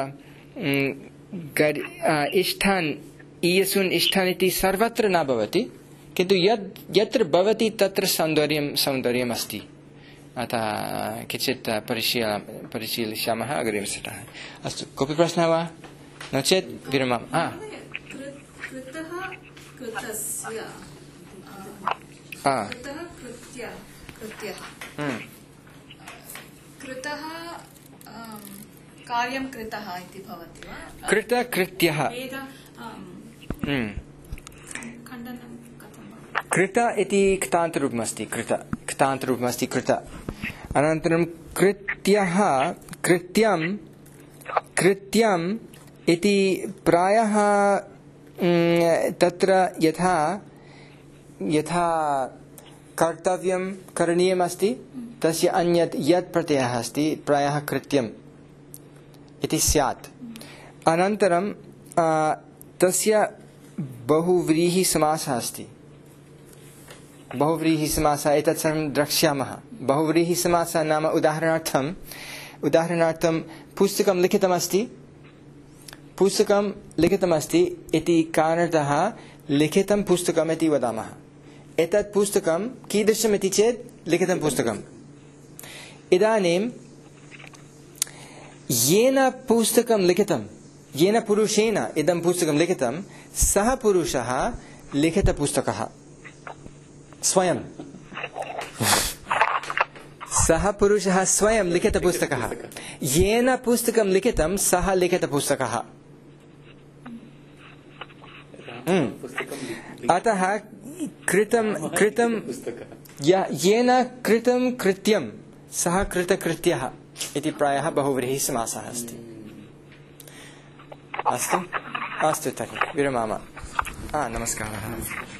इष्ठान् इयसून् इष्ठान् इति सर्वत्र न भवति किन्तु यत्र भवति तत्र सौन्दर्यम् अस्ति अतः किञ्चित् परिशीलयिष्यामः अग्रिमसप्ताहे अस्तु कोऽपि प्रश्नः वा नो चेत् विरमामः कार्यं कृतः इति भवति वा कृतकृत्यः कृत इति क्तान्तरूपमस्ति कृत अनन्तरं कृत्यः कृत्यम् इति प्रायः तत्र यथा कर्तव्यं करणीयमस्ति तस्य अन्यत् यत् प्रत्ययः अस्ति प्रायः कृत्यम् इति स्यात् अनन्तरं तस्य बहुव्रीहिसमासः अस्ति। बहुव्रीहिसमासः एतत् सर्वं द्रक्ष्यामः। बहुव्रीहिसमासः नाम उदाहरणार्थं पुस्तकं लिखितमस्ति इति कारणतः लिखितं पुस्तकम् इति वदामः। एतत् पुस्तकं कीदृशम् इति चेत् लिखितं पुस्तकम्। इदानीं येन पुरुषेण इदं पुस्तकं लिखितं सः पुरुषः लिखितपुस्तकः स्वयं। सः पुरुषः स्वयं लिखितपुस्तकः। येन पुस्तकं लिखितं सः लिखितपुस्तकः। अतः येन कृतं कृत्यं सः कृतकृत्यः इति प्रायः बहुव्रीहिसमासः अस्ति। अस्तु तर्हि विरमामः। नमस्कारः।